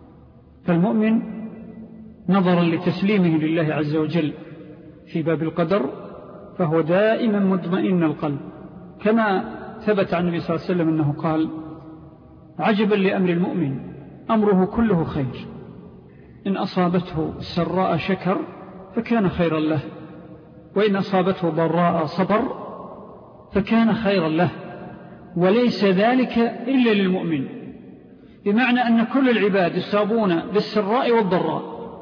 فالمؤمن نظرا لتسليمه لله عز وجل في باب القدر فهو دائما مطمئن القلب، كما ثبت عن النبي صلى الله عليه وسلم أنه قال: عجبا لأمر المؤمن أمره كله خير، إن أصابته سراء شكر فكان خيرا له، وإن أصابته ضراء صبر فكان خيرا له، وليس ذلك إلا للمؤمن. بمعنى أن كل العباد يصابون بالسراء والضراء،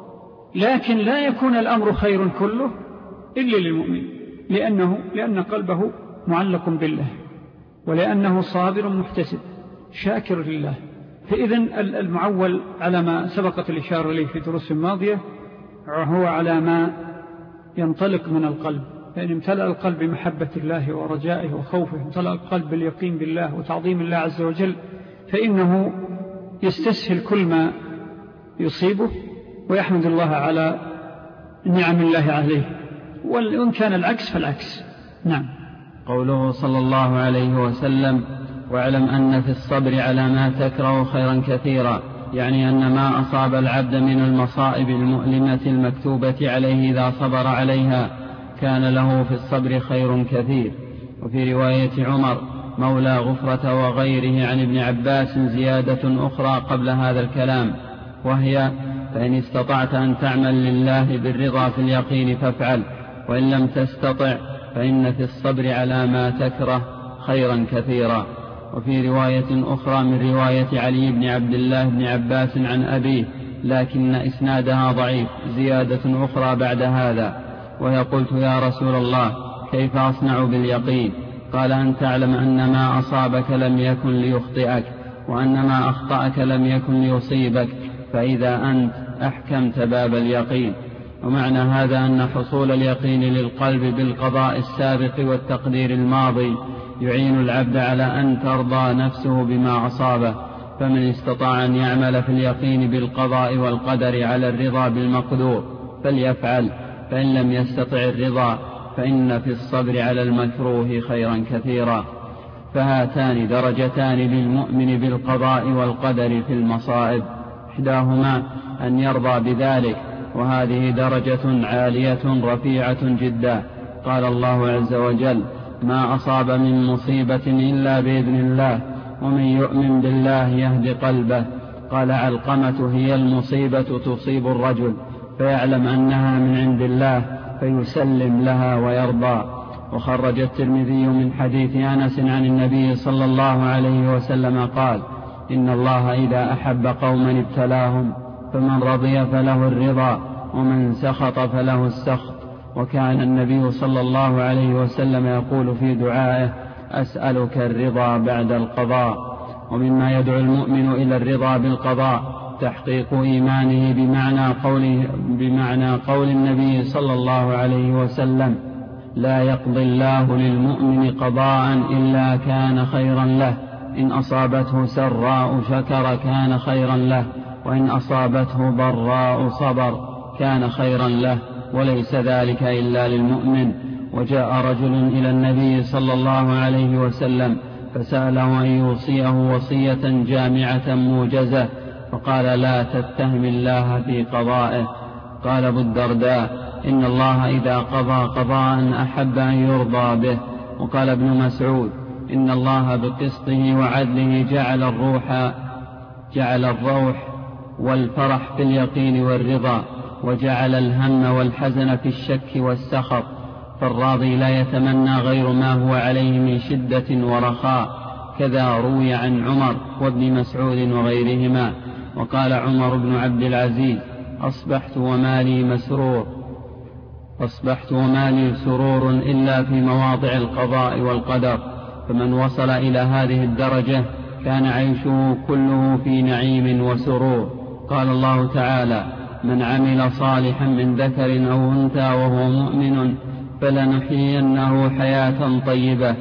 لكن لا يكون الأمر خير كله إلا للمؤمن، لأنه لأن قلبه معلق بالله، ولأنه صابر محتسب شاكر لله. فإذن المعول على ما سبقت الإشارة إليه في دروس ماضية هو على ما ينطلق من القلب، فإن امتلأ القلب بمحبة الله ورجائه وخوفه، امتلأ القلب باليقين بالله وتعظيم الله عز وجل، فإنه يستسهل كل ما يصيبه ويحمد الله على نعم الله عليه، وإن كان العكس فالعكس. نعم. قوله صلى الله عليه وسلم: واعلم أن في الصبر على ما تكره خيرا كثيرا، يعني أن ما أصاب العبد من المصائب المؤلمة المكتوبة عليه إذا صبر عليها كان له في الصبر خير كثير. وفي رواية عمر: مولى غفرة وغيره عن ابن عباس زيادة أخرى قبل هذا الكلام، وهي: فإن استطعت أن تعمل لله بالرضا في اليقين فافعل، وإن لم تستطع فإن في الصبر على ما تكره خيرا كثيرا. وفي رواية أخرى من رواية علي بن عبد الله بن عباس عن أبيه، لكن إسنادها ضعيف، زيادة أخرى بعد هذا، وهي: قلت يا رسول الله كيف أصنع باليقين؟ قال: أن تعلم أن ما أصابك لم يكن ليخطئك، وأن ما أخطأك لم يكن ليصيبك، فإذا أنت أحكمت باب اليقين. ومعنى هذا أن حصول اليقين للقلب بالقضاء السابق والتقدير الماضي يعين العبد على أن ترضى نفسه بما أصابه. فمن استطاع أن يعمل في اليقين بالقضاء والقدر على الرضا بالمقدور فليفعل، فإن لم يستطع الرضا فإن في الصبر على المكروه خيرا كثيرا. فهاتان درجتان للمؤمن بالقضاء والقدر في المصائب، إحداهما أن يرضى بذلك، وهذه درجة عالية رفيعة جدا. قال الله عز وجل: ما أصاب من مصيبة إلا بإذن الله، ومن يؤمن بالله يهد قلبه. قال علقمة: هي المصيبة تصيب الرجل فيعلم أنها من عند الله فيسلم لها ويرضى. وخرج الترمذي من حديث أنس عن النبي صلى الله عليه وسلم قال: إن الله إذا أحب قوما ابتلاهم، فمن رضي فله الرضا، ومن سخط فله السخط. وكان النبي صلى الله عليه وسلم يقول في دعائه: أسألك الرضا بعد القضاء. ومما يدعو المؤمن إلى الرضا بالقضاء تحقيق إيمانه بمعنى قول, بمعنى قول النبي صلى الله عليه وسلم: لا يقضي الله للمؤمن قضاء إلا كان خيرا له، إن أصابته سراء شكر كان خيرا له، وإن أصابته ضراء صبر كان خيرا له، وليس ذلك إلا للمؤمن. وجاء رجل إلى النبي صلى الله عليه وسلم فسأله أن يوصيه وصية جامعة موجزة، فقال: لا تتهم الله في قضائه. قال أبو الدرداء: إن الله إذا قضى قضاء أحب أن يرضى به. وقال ابن مسعود: إن الله بقسطه وعدله جعل الروح جعل الروح والفرح في اليقين والرضا، وجعل الهم والحزن في الشك والسخط. فالراضي لا يتمنى غير ما هو عليه من شدة ورخاء. كذا روي عن عمر وابن مسعود وغيرهما. وقال عمر بن عبد العزيز: أصبحت ومالي مسرور أصبحت ومالي سرور إلا في مواضع القضاء والقدر. فمن وصل إلى هذه الدرجة كان عيشه كله في نعيم وسرور. قال الله تعالى: من عمل صالحا من ذكر أو أنثى وهو مؤمن فلنحيينه حياة طيبة.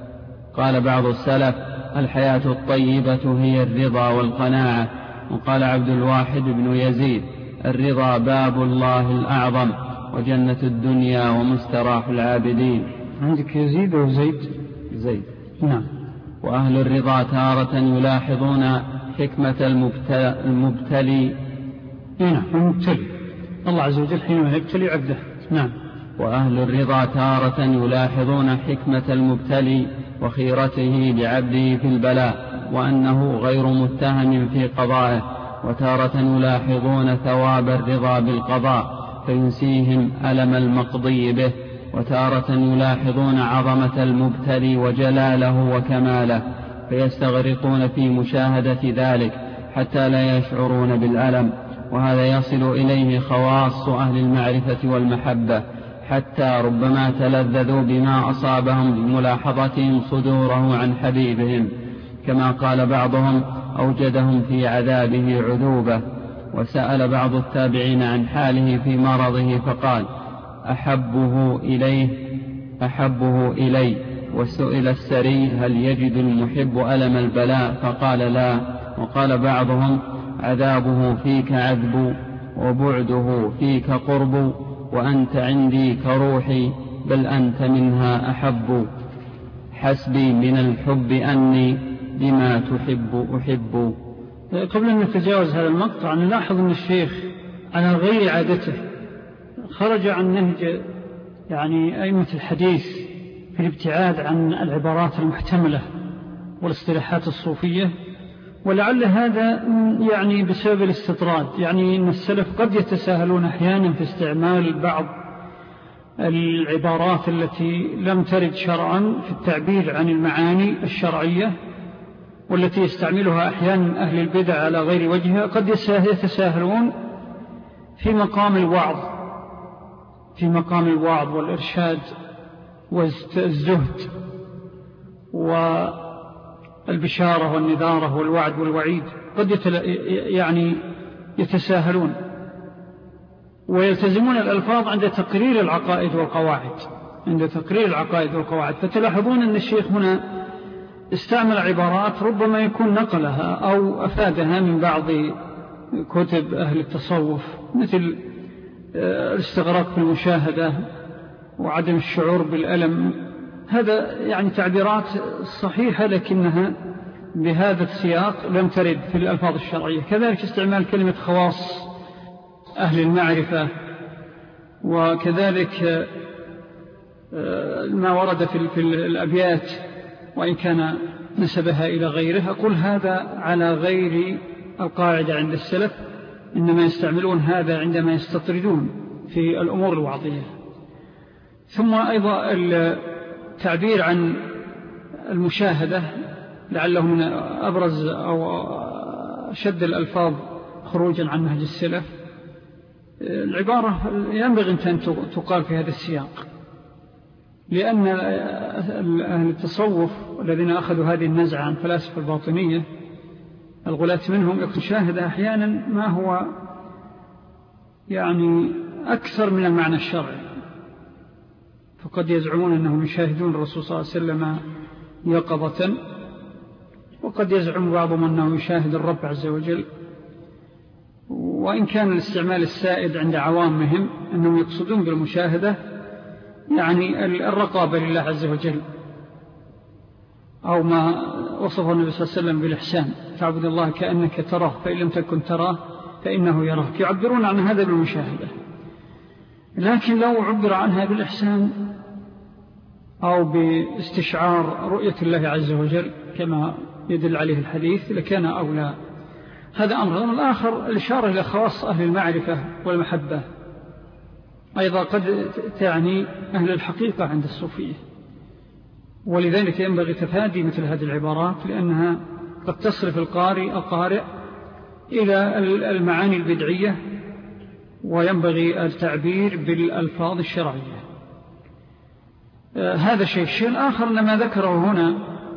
قال بعض السلف: الحياة الطيبة هي الرضا والقناعة. وقال عبد الواحد بن يزيد: الرضا باب الله الأعظم، وجنة الدنيا ومستراح العابدين. عندك يزيد وزيد؟ زيد. نعم. وأهل الرضا تارة يلاحظون حكمة المبتلي. نعم، المبتلي الله عز وجل حينما يبتلي عبده. نعم. وأهل الرضا تارة يلاحظون حكمة المبتلي وخيرته لعبده في البلاء، وأنه غير متهم في قضائه. وتارة يلاحظون ثواب الرضا بالقضاء فينسيهم ألم المقضي به. وتارة يلاحظون عظمة المبتلي وجلاله وكماله فيستغرقون في مشاهدة ذلك حتى لا يشعرون بالألم. وهذا يصل إليه خواص أهل المعرفة والمحبة، حتى ربما تلذذوا بما أصابهم بملاحظتهم صدوره عن حبيبهم، كما قال بعضهم: أوجدهم في عذابه عذوبة. وسأل بعض التابعين عن حاله في مرضه فقال: أحبه إليه أحبه إلي. وسئل السري: هل يجد المحب ألم البلاء؟ فقال: لا. وقال بعضهم: عذابه فيك عذب، وبعده فيك قرب، وأنت عندي كروحي، بل أنت منها أحب. حسبي من الحب أني بما تحب أحب. قبل أن نتجاوز هذا المقطع نلاحظ أن الشيخ على غير عادته خرج عن نهج يعني أئمة الحديث في الابتعاد عن العبارات المحتملة والاصطلاحات الصوفية، ولعل هذا يعني بسبب الاستطراد، يعني أن السلف قد يتساهلون أحيانا في استعمال بعض العبارات التي لم ترد شرعا في التعبير عن المعاني الشرعية، والتي يستعملها أحيانا أهل البدع على غير وجهها. قد يتساهلون في مقام الوعظ في مقام الوعظ والإرشاد والزهد والبشارة والنذارة والوعد والوعيد، قد يعني يتساهلون ويلتزمون الألفاظ عند تقرير العقائد والقواعد عند تقرير العقائد والقواعد فتلاحظون أن الشيخ هنا استعمل عبارات ربما يكون نقلها أو أفادها من بعض كتب أهل التصوف، مثل الاستغراق في المشاهدة وعدم الشعور بالألم. هذا يعني تعبيرات صحيحة لكنها بهذا السياق لم ترد في الألفاظ الشرعية. كذلك استعمال كلمة خواص أهل المعرفة، وكذلك ما ورد في الأبيات وإن كان نسبها إلى غيره. أقول هذا على غير القاعدة عند السلف، إنما يستعملون هذا عندما يستطردون في الأمور الوعظية. ثم أيضا التعبير عن المشاهدة لعله من أبرز أو شد الألفاظ خروجا عن نهج السلف. العبارة ينبغي أن تقال في هذا السياق، لأن أهل التصوف الذين أخذوا هذه النزعة عن فلاسفة الباطنية الغلاة منهم يشاهد أحيانا ما هو يعني أكثر من المعنى الشرعي، فقد يزعمون أنهم يشاهدون الرسول صلى الله عليه وسلم يقظة، وقد يزعم بعضهم أنه يشاهد الرب عز وجل. وإن كان الاستعمال السائد عند عوامهم أنهم يقصدون بالمشاهدة يعني الرقابة لله عز وجل، أو ما وصفه النبي صلى الله عليه وسلم بالإحسان، تعبد الله كأنك تراه فإن لم تكن تراه فإنه يراك. يعبرون عن هذا بالمشاهدة، لكن لو عبر عنها بالإحسان أو باستشعار رؤية الله عز وجل كما يدل عليه الحديث لكان أولى. هذا أمر. الآخر الإشارة إلى خواص أهل المعرفة والمحبة، أيضا قد تعني أهل الحقيقة عند الصوفية، ولذلك ينبغي تفادي مثل هذه العبارات، لأنها قد تصرف القارئ القارئ إلى المعاني البدعية، وينبغي التعبير بالألفاظ الشرعية. آه هذا شيء. الشيء الآخر أن ما ذكره هنا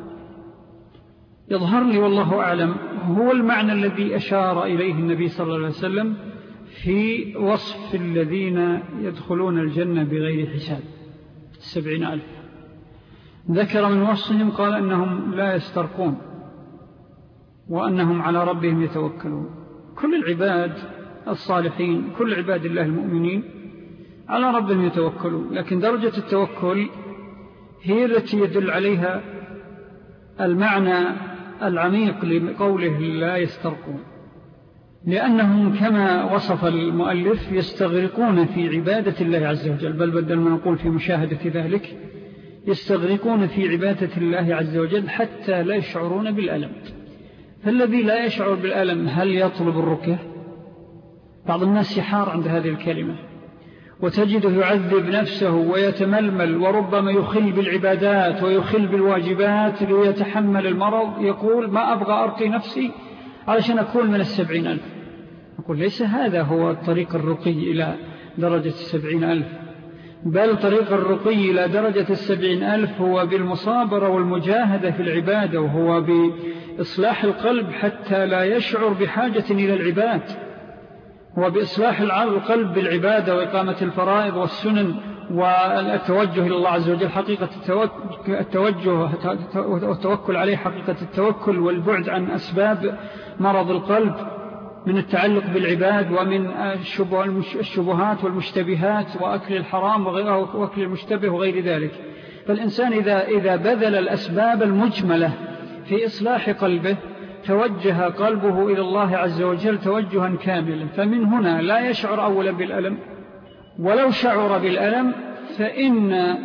يظهر لي والله أعلم هو المعنى الذي أشار إليه النبي صلى الله عليه وسلم في وصف الذين يدخلون الجنة بغير حساب، السبعين ألف. ذكر من وصفهم قال أنهم لا يسترقون وأنهم على ربهم يتوكلون. كل العباد الصالحين، كل عباد الله المؤمنين على ربهم يتوكلون، لكن درجة التوكل هي التي يدل عليها المعنى العميق لقوله لا يسترقون، لأنهم كما وصف المؤلف يستغرقون في عبادة الله عز وجل، بل بدل ما نقول في مشاهدة ذلك، يستغرقون في عبادة الله عز وجل حتى لا يشعرون بالألم. فالذي لا يشعر بالألم هل يطلب الركع؟ بعض الناس يحار عند هذه الكلمة وتجده يعذب نفسه ويتململ، وربما يخل بالعبادات ويخل بالواجبات ليتحمل المرض. يقول ما أبغى أرقي نفسي علشان أكون من السبعين ألف. أقول ليس هذا هو الطريق الرقي إلى درجة السبعين ألف، بل طريق الرقي إلى درجة السبعين ألف هو بالمصابرة والمجاهدة في العبادة، وهو بإصلاح القلب حتى لا يشعر بحاجة إلى العباد، وبإصلاح القلب بالعبادة وإقامة الفرائض والسنن والتوجه إلى الله عز وجل حقيقة التوجه والتوكل عليه حقيقة التوكل، والبعد عن أسباب مرض القلب من التعلق بالعباد ومن الشبهات والمشتبهات وأكل الحرام وأكل المشتبه وغير ذلك. فالإنسان إذا, إذا بذل الأسباب المجملة في إصلاح قلبه توجه قلبه إلى الله عز وجل توجها كاملا، فمن هنا لا يشعر أولا بالألم، ولو شعر بالألم فإن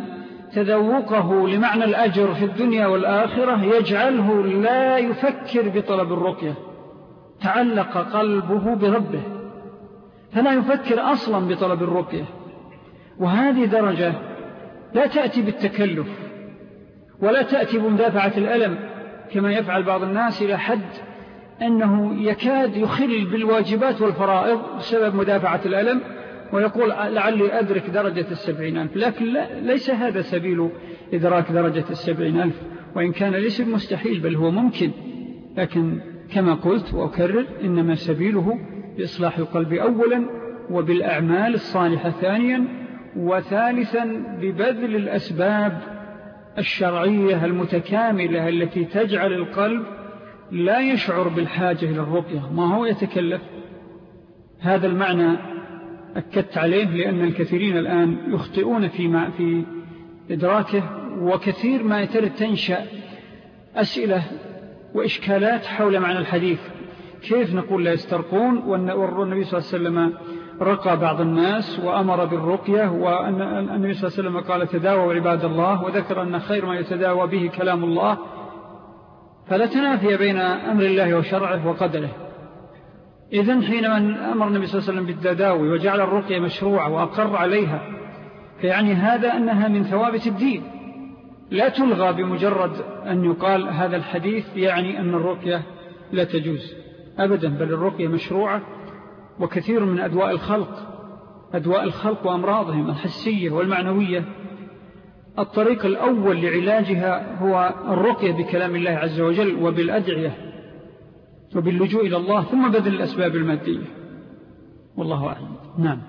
تذوقه لمعنى الأجر في الدنيا والآخرة يجعله لا يفكر بطلب الرقية، تعلق قلبه بربه فلا يفكر أصلا بطلب الرقية. وهذه درجة لا تأتي بالتكلف ولا تأتي بمدافعة الألم كما يفعل بعض الناس إلى حد أنه يكاد يخل بالواجبات والفرائض بسبب مدافعة الألم ويقول لعلي أدرك درجة السبعين ألف، لكن لا ليس هذا سبيل إدراك درجة السبعين ألف، وإن كان ليس مستحيل بل هو ممكن، لكن كما قلت وأكرر إنما سبيله بإصلاح القلب أولا، وبالأعمال الصالحة ثانيا، وثالثا ببذل الأسباب الشرعية المتكاملة التي تجعل القلب لا يشعر بالحاجة إلى الرقية، ما هو يتكلف. هذا المعنى أكدت عليه لأن الكثيرين الآن يخطئون في, في إدراكه، وكثير ما يترد تنشأ أسئلة وإشكالات حول معنى الحديث. كيف نقول لا يسترقون والنبي صلى الله عليه وسلم رقى بعض الناس وأمر بالرقية، وأن النبي صلى الله عليه وسلم قال تداووا عباد الله، وذكر أن خير ما يتداوى به كلام الله، فلا تنافي بين أمر الله وشرعه وقدره. إذن حينما أمر النبي صلى الله عليه وسلم بالتداوي وجعل الرقية مشروعة وأقر عليها، فيعني هذا أنها من ثوابت الدين لا تلغى بمجرد أن يقال هذا الحديث يعني أن الرقية لا تجوز أبدا، بل الرقية مشروعة. وكثير من أدواء الخلق أدواء الخلق وأمراضهم الحسية والمعنوية الطريق الأول لعلاجها هو الرقية بكلام الله عز وجل وبالأدعية وباللجوء إلى الله، ثم بذل الأسباب المادية، والله أعلم. نعم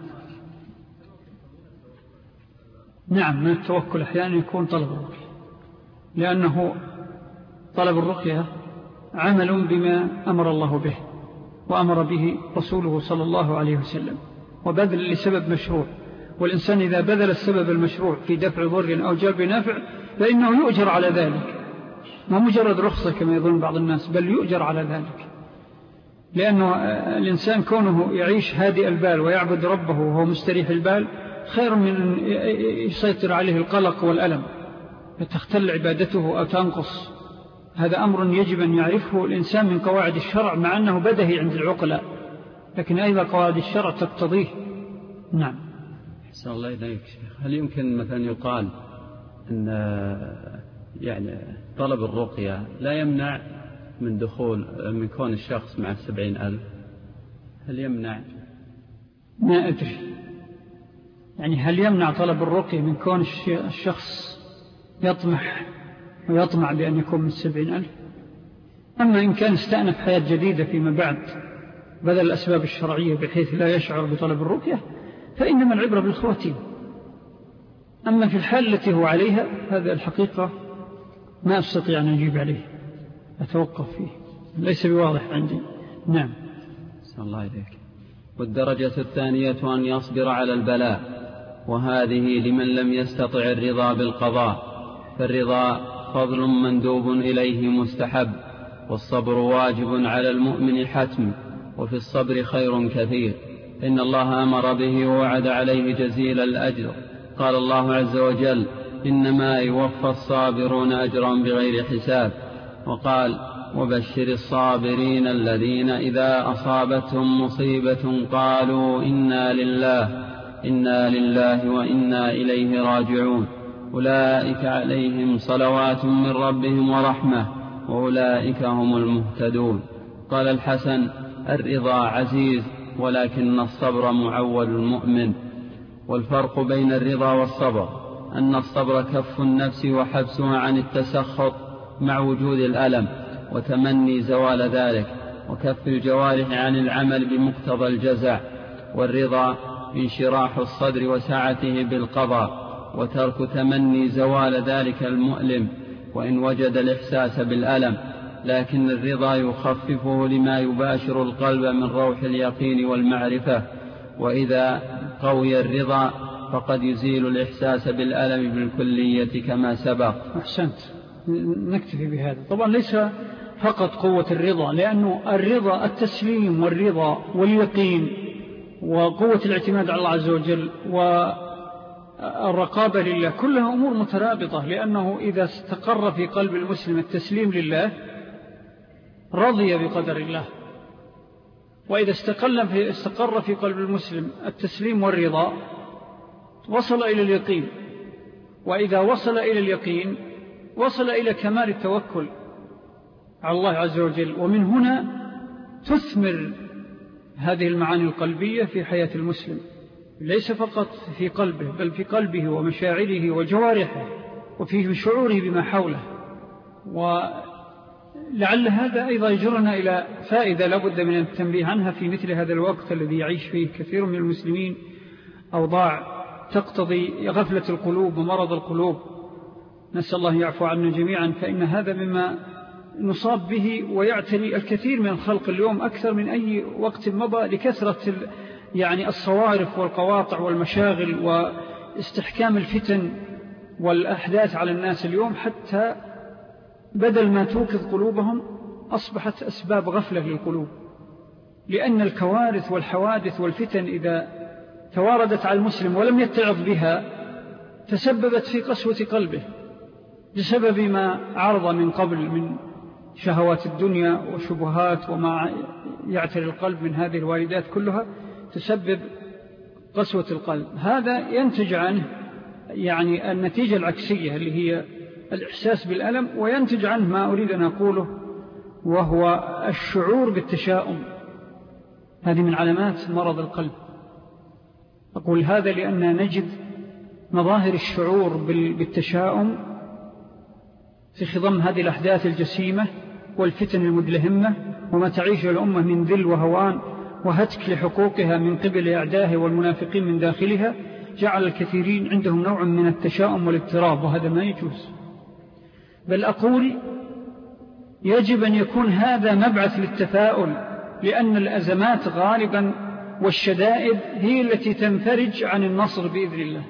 نعم من التوكل أحيانا يكون طلب الرقية، لأنه طلب الرقية عمل بما أمر الله به وأمر به رسوله صلى الله عليه وسلم، وبذل لسبب مشروع، والإنسان إذا بذل السبب المشروع في دفع ضر أو جلب نافع فإنه يؤجر على ذلك، ما مجرد رخصة كما يظن بعض الناس، بل يؤجر على ذلك، لأنه الإنسان كونه يعيش هادئ البال ويعبد ربه وهو مستريح البال خير من أن يسيطر عليه القلق والألم فتختل عبادته أو تنقص. هذا أمر يجب أن يعرفه الإنسان من قواعد الشرع، مع أنه بدهي عند العقلاء، لكن أيضا قواعد الشرع تقتضيه. نعم. أحسن الله إليك شيخ. هل يمكن مثلا يقال أن يعني طلب الرقية لا يمنع من دخول من كون الشخص مع السبعين ألف؟ هل يمنع؟ ما أدري، يعني هل يمنع طلب الرقية من كون الشخص يطمح ويطمع بأن يكون من السبعين ألف؟ أما إن كان استأنف حياة جديدة فيما بعد بدل الأسباب الشرعية بحيث لا يشعر بطلب الرقية فإنما العبرة بالخواتيم. أما في الحال التي هو عليها هذا الحقيقة ما أستطيع أن أجيب عليه، أتوقف فيه، ليس بواضح عندي. نعم. صلى الله عليك. والدرجة الثانية أن يصبر على البلاء، وهذه لمن لم يستطع الرضا بالقضاء، فالرضا فضل مندوب إليه مستحب، والصبر واجب على المؤمن حتم، وفي الصبر خير كثير، إن الله أمر به ووعد عليه جزيل الأجر. قال الله عز وجل إنما يوفى الصابرون أجرا بغير حساب، وقال وبشر الصابرين الذين إذا أصابتهم مصيبة قالوا إنا لله إنا لله وإنا إليه راجعون أولئك عليهم صلوات من ربهم ورحمة وأولئك هم المهتدون. قال الحسن الرضا عزيز ولكن الصبر معول المؤمن. والفرق بين الرضا والصبر أن الصبر كف النفس وحبسها عن التسخط مع وجود الألم وتمني زوال ذلك، وكف الجوارح عن العمل بمقتضى الجزع. والرضا انشراح الصدر وسعته بالقضاء وترك تمني زوال ذلك المؤلم وإن وجد الإحساس بالألم، لكن الرضا يخففه لما يباشر القلب من روح اليقين والمعرفة، وإذا قوي الرضا فقد يزيل الإحساس بالألم بالكلية كما سبق. أحسنت، نكتفي بهذا. طبعا ليس فقط قوة الرضا، لأنه الرضا التسليم والرضا واليقين وقوة الاعتماد على الله عز وجل الرقابة لله، كلها أمور مترابطة، لأنه إذا استقر في قلب المسلم التسليم لله رضي بقدر الله، وإذا استقل في استقر في قلب المسلم التسليم والرضا وصل إلى اليقين، وإذا وصل إلى اليقين وصل إلى كمال التوكل على الله عز وجل. ومن هنا تثمر هذه المعاني القلبية في حياة المسلم، ليس فقط في قلبه بل في قلبه ومشاعره وجوارحه وفي شعوره بما حوله. ولعل هذا أيضا يجرنا إلى فائدة لابد من التنبيه عنها في مثل هذا الوقت الذي يعيش فيه كثير من المسلمين أوضاع تقتضي غفلة القلوب ومرض القلوب، نسأل الله يعفو عنا جميعا، فإن هذا مما نصاب به ويعتري الكثير من الخلق اليوم أكثر من أي وقت مضى، لكثرة يعني الصوارف والقواطع والمشاغل واستحكام الفتن والأحداث على الناس اليوم، حتى بدل ما توقظ قلوبهم أصبحت أسباب غفلة للقلوب، لأن الكوارث والحوادث والفتن إذا تواردت على المسلم ولم يتعظ بها تسببت في قسوة قلبه بسبب ما عرض من قبل من شهوات الدنيا وشبهات وما يعتري القلب من هذه الواردات كلها تسبب قسوة القلب. هذا ينتج عنه يعني النتيجة العكسية اللي هي الإحساس بالألم، وينتج عنه ما أريد أن أقوله وهو الشعور بالتشاؤم. هذه من علامات مرض القلب. أقول هذا لأننا نجد مظاهر الشعور بالتشاؤم في خضم هذه الأحداث الجسيمة والفتن المدلهمة وما تعيشه الأمة من ذل وهوان وهتك لحقوقها من قبل أعدائها والمنافقين من داخلها، جعل الكثيرين عندهم نوع من التشاؤم والاضطراب، وهذا ما يجوز. بل أقول يجب أن يكون هذا مبعث للتفاؤل، لأن الأزمات غالبا والشدائد هي التي تنفرج عن النصر بإذن الله.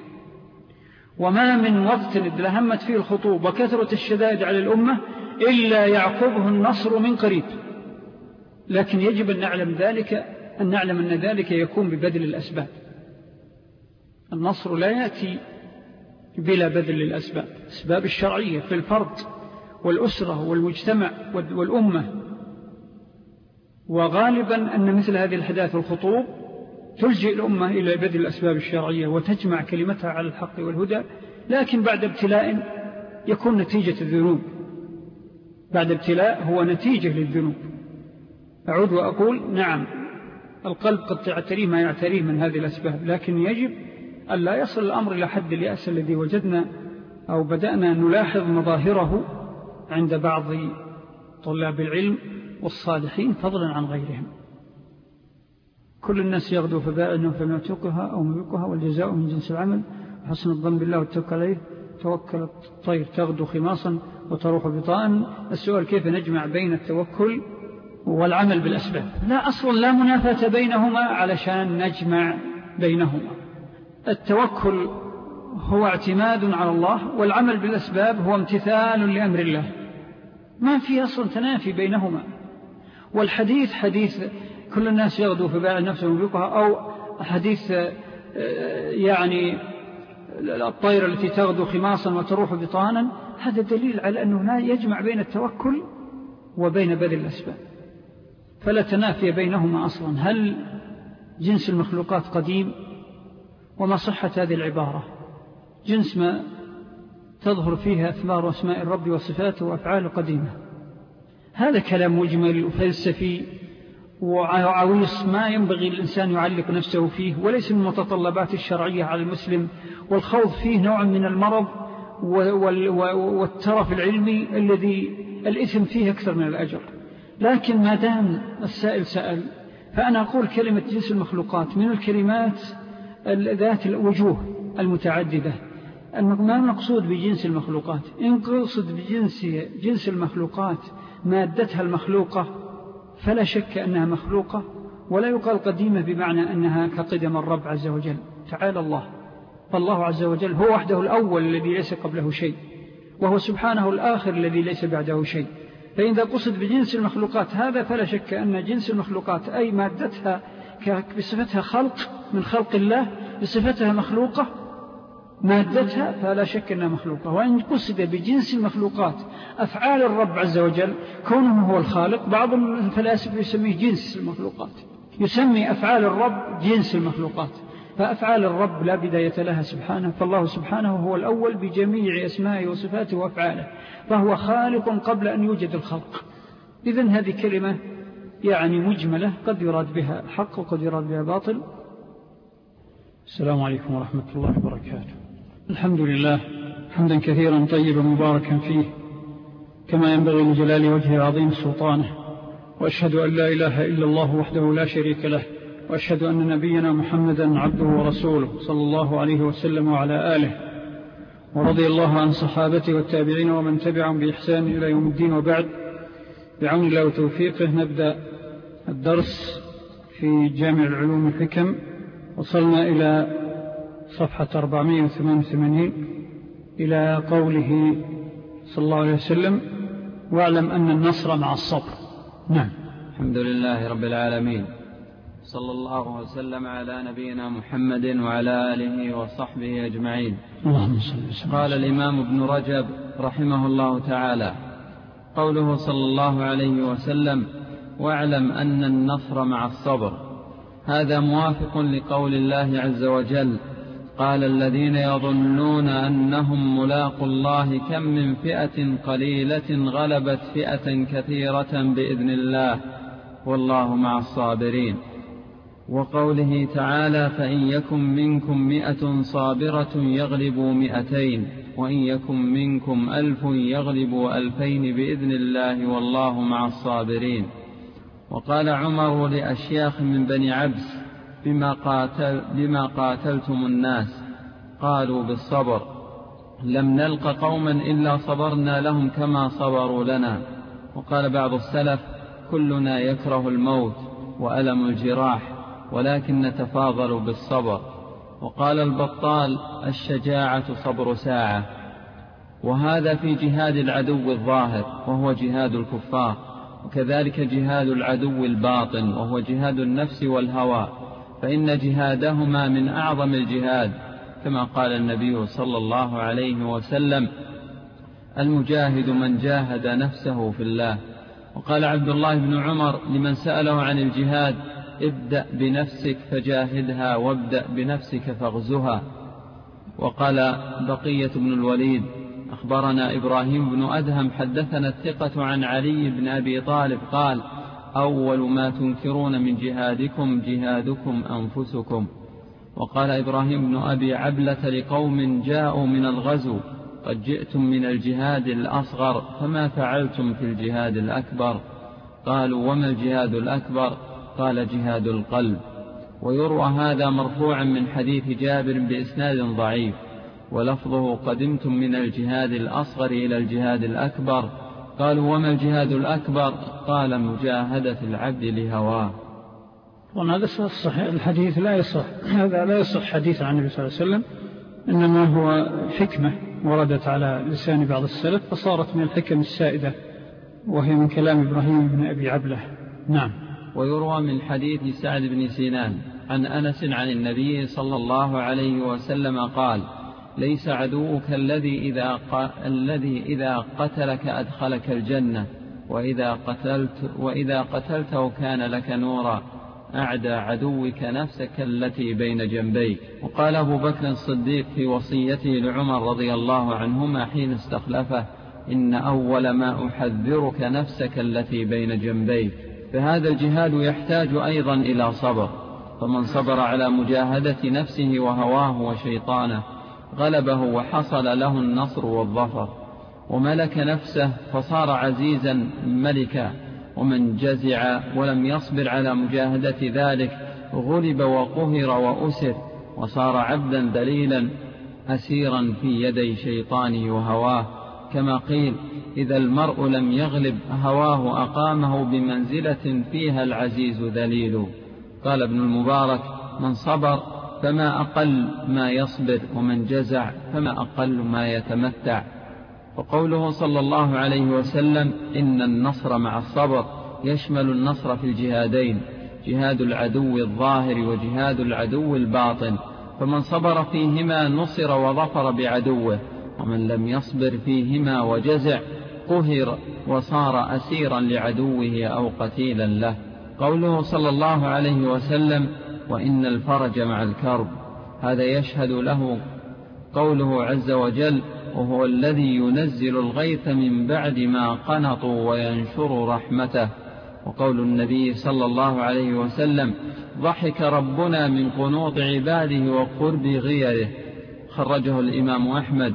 وما من وقت ادلهمت فيه الخطوب وكثرة الشدائد على الأمة إلا يعقبه النصر من قريب، لكن يجب أن نعلم ذلك أن نعلم أن ذلك يكون ببذل الأسباب. النصر لا يأتي بلا بذل الأسباب، الأسباب الشرعية في الفرد والأسرة والمجتمع والأمة. وغالبا أن مثل هذه الحداث والخطوب تلجئ الأمة إلى بذل الأسباب الشرعية وتجمع كلمتها على الحق والهدى، لكن بعد ابتلاء يكون نتيجة الذنوب. بعد ابتلاء هو نتيجة للذنوب. أعود وأقول نعم القلب قد تعتريه ما يعتريه من هذه الأسباب، لكن يجب أن لا يصل الأمر إلى حد اليأس الذي وجدنا أو بدأنا نلاحظ مظاهره عند بعض طلاب العلم والصالحين فضلا عن غيرهم. كل الناس يغدو فبائع فما توقها أو مبيقها والجزاء من جنس العمل وحسن الظن بالله والتوكل عليه. توكلت الطير تغدو خماصا وتروح بطاء. السؤال كيف نجمع بين التوكل والعمل بالأسباب؟ لا أصلا لا منافاة بينهما علشان نجمع بينهما. التوكل هو اعتماد على الله، والعمل بالأسباب هو امتثال لأمر الله، ما في أصلا تنافي بينهما. والحديث حديث كل الناس يغدو في بائع نفسه ومبيقها، أو حديث يعني الطير التي تغدو خماصا وتروح بطانا، هذا دليل على أنه لا يجمع بين التوكل وبين بذل الأسباب، فلا تنافي بينهما أصلا. هل جنس المخلوقات قديم؟ وما صحة هذه العبارة؟ جنس ما تظهر فيها أثمار أسماء الرب وصفاته وأفعاله قديمة. هذا كلام مجمل وفلسفي وعويص ما ينبغي الإنسان يعلق نفسه فيه، وليس من المتطلبات الشرعية على المسلم، والخوض فيه نوع من المرض والترف العلمي الذي الإثم فيه أكثر من الأجر. لكن ما دام السائل سأل، فأنا أقول كلمة جنس المخلوقات من الكلمات ذات الوجوه المتعددة. ما المقصود بجنس المخلوقات؟ إن قصد بجنس جنس المخلوقات مادتها المخلوقة فلا شك أنها مخلوقة، ولا يقال قديمة بمعنى أنها كقدم الرب عز وجل تعالى الله. فالله عز وجل هو وحده الأول الذي ليس قبله شيء، وهو سبحانه الآخر الذي ليس بعده شيء. فإذا قصد بجنس المخلوقات هذا فلا شك أن جنس المخلوقات أي مادتها بصفتها خلق من خلق الله، بصفتها مخلوقة مادتها فلا شك أنها مخلوقة. وإن قصد بجنس المخلوقات أفعال الرب عز وجل كونه هو الخالق، بعض الفلاسفة يسميه جنس المخلوقات، يسمي أفعال الرب جنس المخلوقات، فأفعال الرب لا بداية لها سبحانه، فالله سبحانه هو الأول بجميع أسمائه وصفاته وأفعاله، فهو خالق قبل أن يوجد الخلق. إذن هذه كلمة يعني مجملة، قد يراد بها حق وقد يراد بها باطل. السلام عليكم ورحمة الله وبركاته. الحمد لله حمدا كثيرا طيبا مباركا فيه كما ينبغي لجلال وجهه عظيم سلطانه، وأشهد أن لا إله إلا الله وحده لا شريك له، وأشهد أن نبينا محمدا عبده ورسوله صلى الله عليه وسلم وعلى آله، ورضي الله عن صحابته والتابعين ومن تبعهم بإحسان إلى يوم الدين. وبعد، بعون الله وتوفيقه نبدأ الدرس في جامع العلوم الحكم. وصلنا إلى صفحة أربعمائة وثمانية وثمانين إلى قوله صلى الله عليه وسلم: واعلم أن النصر مع الصبر. نعم. الحمد لله رب العالمين، صلى الله وسلم على نبينا محمد وعلى آله وصحبه أجمعين. اللهم صل وسلم. قال الإمام ابن رجب رحمه الله تعالى: قوله صلى الله عليه وسلم: واعلم أن النصر مع الصبر، هذا موافق لقول الله عز وجل: قال الذين يظنون أنهم ملاقوا الله كم من فئة قليلة غلبت فئة كثيرة بإذن الله والله مع الصابرين. وقوله تعالى: فإن يكن منكم مئة صابرة يغلبوا مئتين وإن يكن منكم ألف يغلبوا ألفين بإذن الله والله مع الصابرين. وقال عمر لأشياخ من بني عبس: بما, قاتل بما قاتلتم الناس؟ قالوا: بالصبر، لم نلق قوما إلا صبرنا لهم كما صبروا لنا. وقال بعض السلف: كلنا يكره الموت وألم الجراح ولكن نتفاضل بالصبر. وقال البطال: الشجاعة صبر ساعة. وهذا في جهاد العدو الظاهر وهو جهاد الكفار، وكذلك جهاد العدو الباطن وهو جهاد النفس والهوى، فإن جهادهما من أعظم الجهاد، كما قال النبي صلى الله عليه وسلم: المجاهد من جاهد نفسه في الله. وقال عبد الله بن عمر لمن سأله عن الجهاد: ابدأ بنفسك فجاهدها وابدأ بنفسك فاغزها. وقال بقية بن الوليد: أخبرنا إبراهيم بن أدهم حدثنا الثقة عن علي بن أبي طالب قال: أول ما تنكرون من جهادكم جهادكم أنفسكم. وقال إبراهيم بن أبي عبلة لقوم جاءوا من الغزو: قد جئتم من الجهاد الأصغر فما فعلتم في الجهاد الأكبر؟ قالوا: وما الجهاد الأكبر؟ قال: جهاد القلب. ويروى هذا مرفوعا من حديث جابر بإسناد ضعيف، ولفظه: قدمتم من الجهاد الأصغر إلى الجهاد الأكبر. قالوا: وما الجهاد الأكبر؟ قال: مجاهدة العبد لهواه. وهذا الصحيح الحديث لا يصح، هذا لا يصح حديث عن النبي صلى الله عليه وسلم، إنما هو حكمة وردت على لسان بعض السلف فصارت من الحكم السائدة، وهي من كلام إبراهيم بن أبي عبلة. نعم. ويروى من حديث سعد بن سينان عن أنس عن النبي صلى الله عليه وسلم قال: ليس عدوك الذي إذا, ق... الذي إذا قتلك أدخلك الجنة وإذا, قتلت... وإذا قتلته كان لك نورا، أعدى عدوك نفسك التي بين جنبيك. وقال أبو بكر الصديق في وصيته لعمر رضي الله عنهما حين استخلفه: إن أول ما أحذرك نفسك التي بين جنبيك. فهذا الجهاد يحتاج أيضا إلى صبر، فمن صبر على مجاهدة نفسه وهواه وشيطانه غلبه وحصل له النصر والظفر، وملك نفسه فصار عزيزا ملكا. ومن جزع ولم يصبر على مجاهدة ذلك غلب وقهر وأسر وصار عبدا ذليلا أسيرا في يدي شيطانه وهواه، كما قيل: إذا المرء لم يغلب هواه أقامه بمنزلة فيها العزيز ذليل. قال ابن المبارك: من صبر فما أقل ما يصبر، ومن جزع فما أقل ما يتمتع. وقوله صلى الله عليه وسلم: إن النصر مع الصبر يشمل النصر في الجهادين، جهاد العدو الظاهر وجهاد العدو الباطن. فمن صبر فيهما نصر وظفر بعدوه، ومن لم يصبر فيهما وجزع قهر وصار أسيرا لعدوه أو قتيلا له. قوله صلى الله عليه وسلم وإن الفرج مع الكرب، هذا يشهد له قوله عز وجل وهو الذي ينزل الغيث من بعد ما قنطوا وينشر رحمته. وقول النبي صلى الله عليه وسلم ضحك ربنا من قنوط عباده وقرب غيره، خرجه الإمام أحمد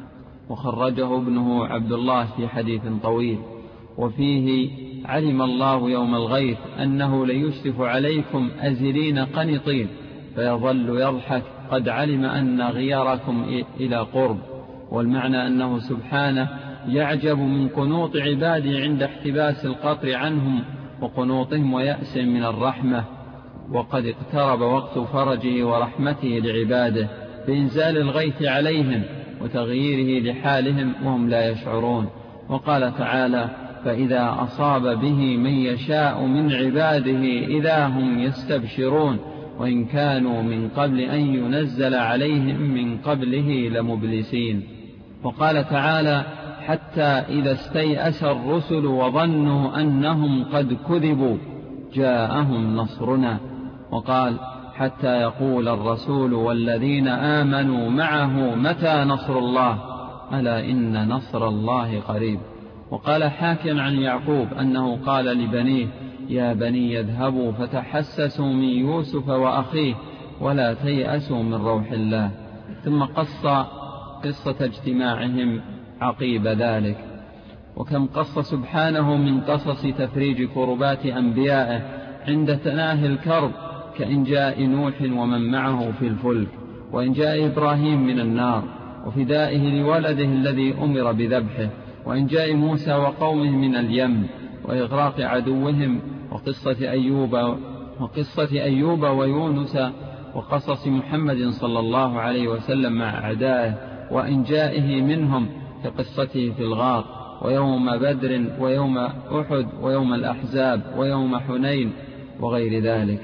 وخرجه ابنه عبد الله في حديث طويل، وفيه علم الله يوم الغيث أنه ليشرف عليكم أزلين قنطين، فيظل يضحك قد علم أن غيركم إلى قرب. والمعنى أنه سبحانه يعجب من قنوط عباده عند احتباس القطر عنهم وقنوطهم ويأس من الرحمة، وقد اقترب وقت فرجه ورحمته لعباده بإنزال الغيث عليهم وتغييره لحالهم وهم لا يشعرون. وقال تعالى فإذا أصاب به من يشاء من عباده إذا هم يستبشرون وإن كانوا من قبل أن ينزل عليهم من قبله لمبلسين. وقال تعالى حتى إذا استيأس الرسل وظنوا أنهم قد كذبوا جاءهم نصرنا. وقال حتى يقول الرسول والذين آمنوا معه متى نصر الله ألا إن نصر الله قريب. وقال حاكيا عن يعقوب أنه قال لبنيه يا بني اذهبوا فتحسسوا من يوسف وأخيه ولا تيأسوا من روح الله. ثم قص قصة اجتماعهم عقيب ذلك. وكم قص سبحانه من قصص تفريج كربات أنبيائه عند تناهي الكرب، كإنجاء نوح ومن معه في الفلك، وإنجاء إبراهيم من النار، وفدائه لولده الذي أمر بذبحه، وإنجاء موسى وقومه من اليم، وإغراق عدوهم، وقصة أيوب وقصة أيوب ويونس، وقصص محمد صلى الله عليه وسلم مع أعدائه وإنجائه منهم كقصته في الغار ويوم بدر ويوم أحد ويوم الأحزاب ويوم حنين وغير ذلك.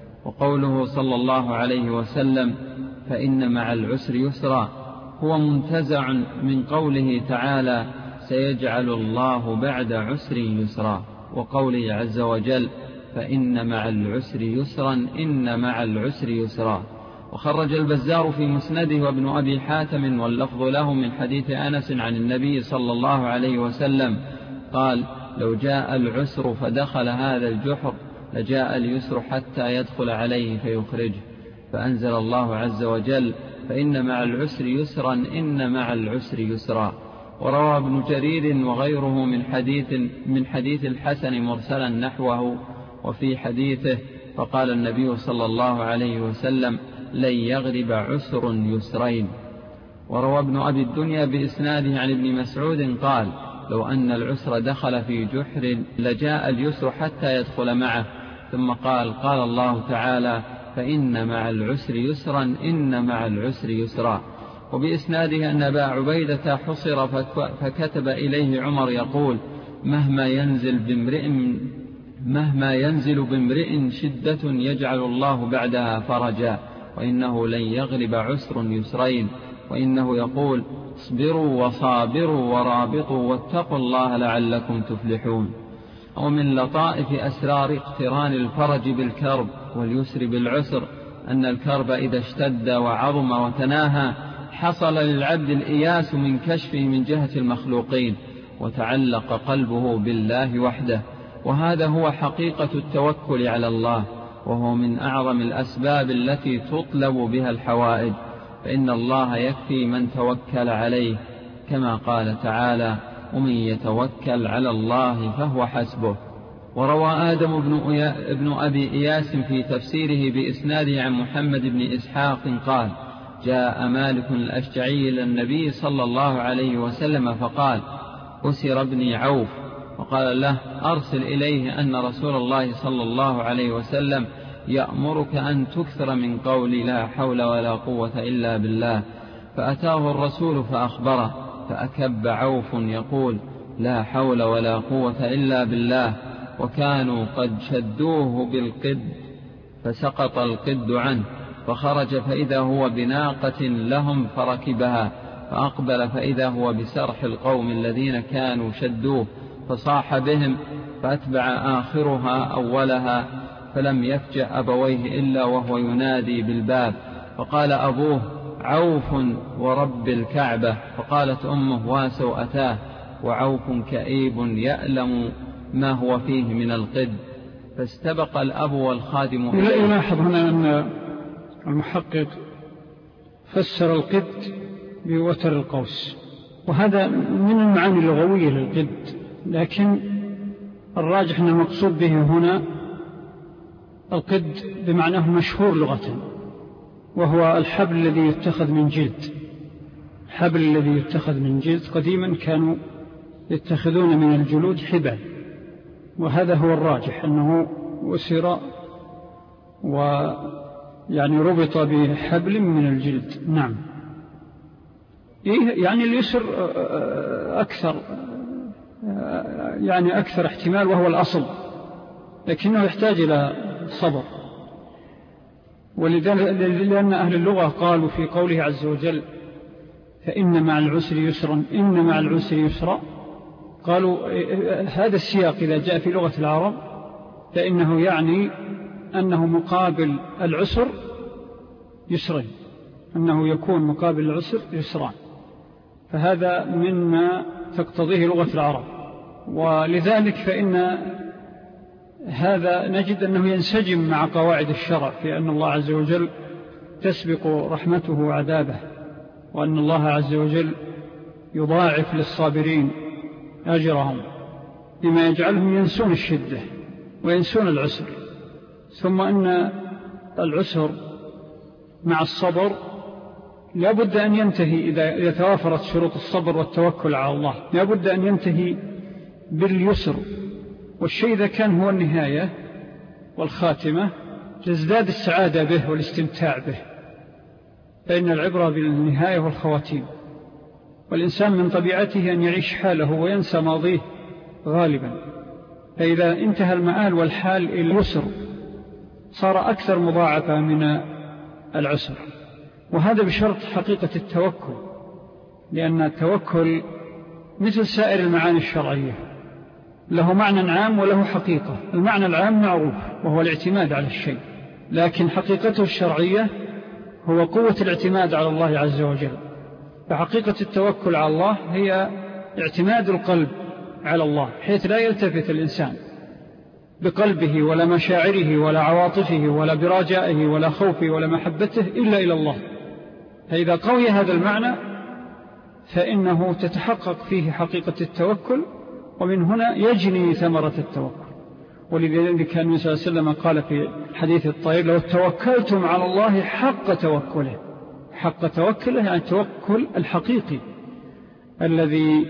وقوله صلى الله عليه وسلم فإن مع العسر يسرا هو منتزع من قوله تعالى سيجعل الله بعد عسر يسرا، وقوله عز وجل فإن مع العسر يسرا إن مع العسر يسرا. وخرج البزار في مسنده وابن أبي حاتم واللفظ له من حديث أنس عن النبي صلى الله عليه وسلم قال لو جاء العسر فدخل هذا الجحر لجاء اليسر حتى يدخل عليه فيخرجه، فأنزل الله عز وجل فإن مع العسر يسرا إن مع العسر يسرا. وروى ابن جرير وغيره من حديث, من حديث الحسن مرسلا نحوه، وفي حديثه فقال النبي صلى الله عليه وسلم لن يغلب عسر يسرين. وروى ابن أبي الدنيا بإسناده عن ابن مسعود قال لو أن العسر دخل في جحر لجاء اليسر حتى يدخل معه. ثم قال قال الله تعالى فإن مع العسر يسرا إن مع العسر يسرا. وبإسناده أن أبا عبيدة حصر فكتب إليه عمر يقول مهما ينزل بامرئ مهما ينزل بامرئ شدة يجعل الله بعدها فرجا، وإنه لن يغلب عسر يسرين، وإنه يقول اصبروا وصابروا ورابطوا واتقوا الله لعلكم تفلحون. ومن لطائف أسرار اقتران الفرج بالكرب واليسر بالعسر أن الكرب إذا اشتد وعظم وتناهى حصل للعبد الإياس من كشفه من جهة المخلوقين، وتعلق قلبه بالله وحده، وهذا هو حقيقة التوكل على الله، وهو من أعظم الأسباب التي تطلب بها الحوائج، فإن الله يكفي من توكل عليه، كما قال تعالى ومن يتوكل على الله فهو حسبه. وروى آدم بن أبي إياس في تفسيره بإسناده عن محمد بن إسحاق قال جاء مالك الأشجعي إلى النبي صلى الله عليه وسلم فقال أسر ابني عوف، وقال له أرسل إليه أن رسول الله صلى الله عليه وسلم يأمرك أن تكثر من قول لا حول ولا قوة إلا بالله. فأتاه الرسول فأخبره، فأكب عوف يقول لا حول ولا قوة إلا بالله، وكانوا قد شدوه بالقد فسقط القد عنه، فخرج فإذا هو بناقة لهم فركبها، فأقبل فإذا هو بسرح القوم الذين كانوا شدوه، فصاح بهم فأتبع آخرها أولها، فلم يفجأ أبويه إلا وهو ينادي بالباب، فقال أبوه: عوف ورب الكعبة. فقالت أمه: واسوءتاه، وعوف كئيب يألم ما هو فيه من القد. فاستبق الأب والخادم. يلاحظ هنا أن المحقق فسر القد بوتر القوس، وهذا من المعاني اللغوية للقد، لكن الراجح أن المقصود به هنا القد بمعناه المشهور لغة، وهو الحبل الذي يتخذ من جلد. الحبل الذي يتخذ من جلد قديما كانوا يتخذون من الجلود حبال، وهذا هو الراجح أنه أسر ويعني ربط بحبل من الجلد. نعم، يعني اليسر أكثر يعني أكثر احتمال وهو الأصل، لكنه يحتاج إلى صبر. ولأن أهل اللغة قالوا في قوله عز وجل: فإن مع العسر يسرا، إن مع العسر يسرا، قالوا هذا السياق إذا جاء في لغة العرب فإنه يعني أنه مقابل العسر يسرين، أنه يكون مقابل العسر يسران، فهذا مما تقتضيه لغة العرب. ولذلك فإن هذا نجد أنه ينسجم مع قواعد الشرع في أن الله عز وجل تسبق رحمته وعذابه، وأن الله عز وجل يضاعف للصابرين أجرهم بما يجعلهم ينسون الشدة وينسون العسر. ثم أن العسر مع الصبر لا بد أن ينتهي إذا يتوافرت شروط الصبر والتوكل على الله، لا بد أن ينتهي باليسر، والشيء إذا كان هو النهاية والخاتمة تزداد السعادة به والاستمتاع به، فإن العبرة بالنهاية والخواتيم، والإنسان من طبيعته أن يعيش حاله وينسى ماضيه غالبا، فإذا انتهى المآل والحال إلى اليسر صار أكثر مضاعفة من العسر. وهذا بشرط حقيقة التوكل، لأن التوكل مثل سائر المعاني الشرعية له معنى عام وله حقيقة. المعنى العام معروف وهو الاعتماد على الشيء، لكن حقيقته الشرعية هو قوة الاعتماد على الله عز وجل. فحقيقة التوكل على الله هي اعتماد القلب على الله، حيث لا يلتفت الإنسان بقلبه ولا مشاعره ولا عواطفه ولا برجائه ولا خوفه ولا محبته إلا إلى الله. فإذا قوي هذا المعنى فإنه تتحقق فيه حقيقة التوكل، ومن هنا يجني ثمرة التوكل. ولذلك كان النبي صلى الله عليه وسلم قال في حديث الطيب: لو توكلتم على الله حق توكله. حق توكله يعني التوكل الحقيقي الذي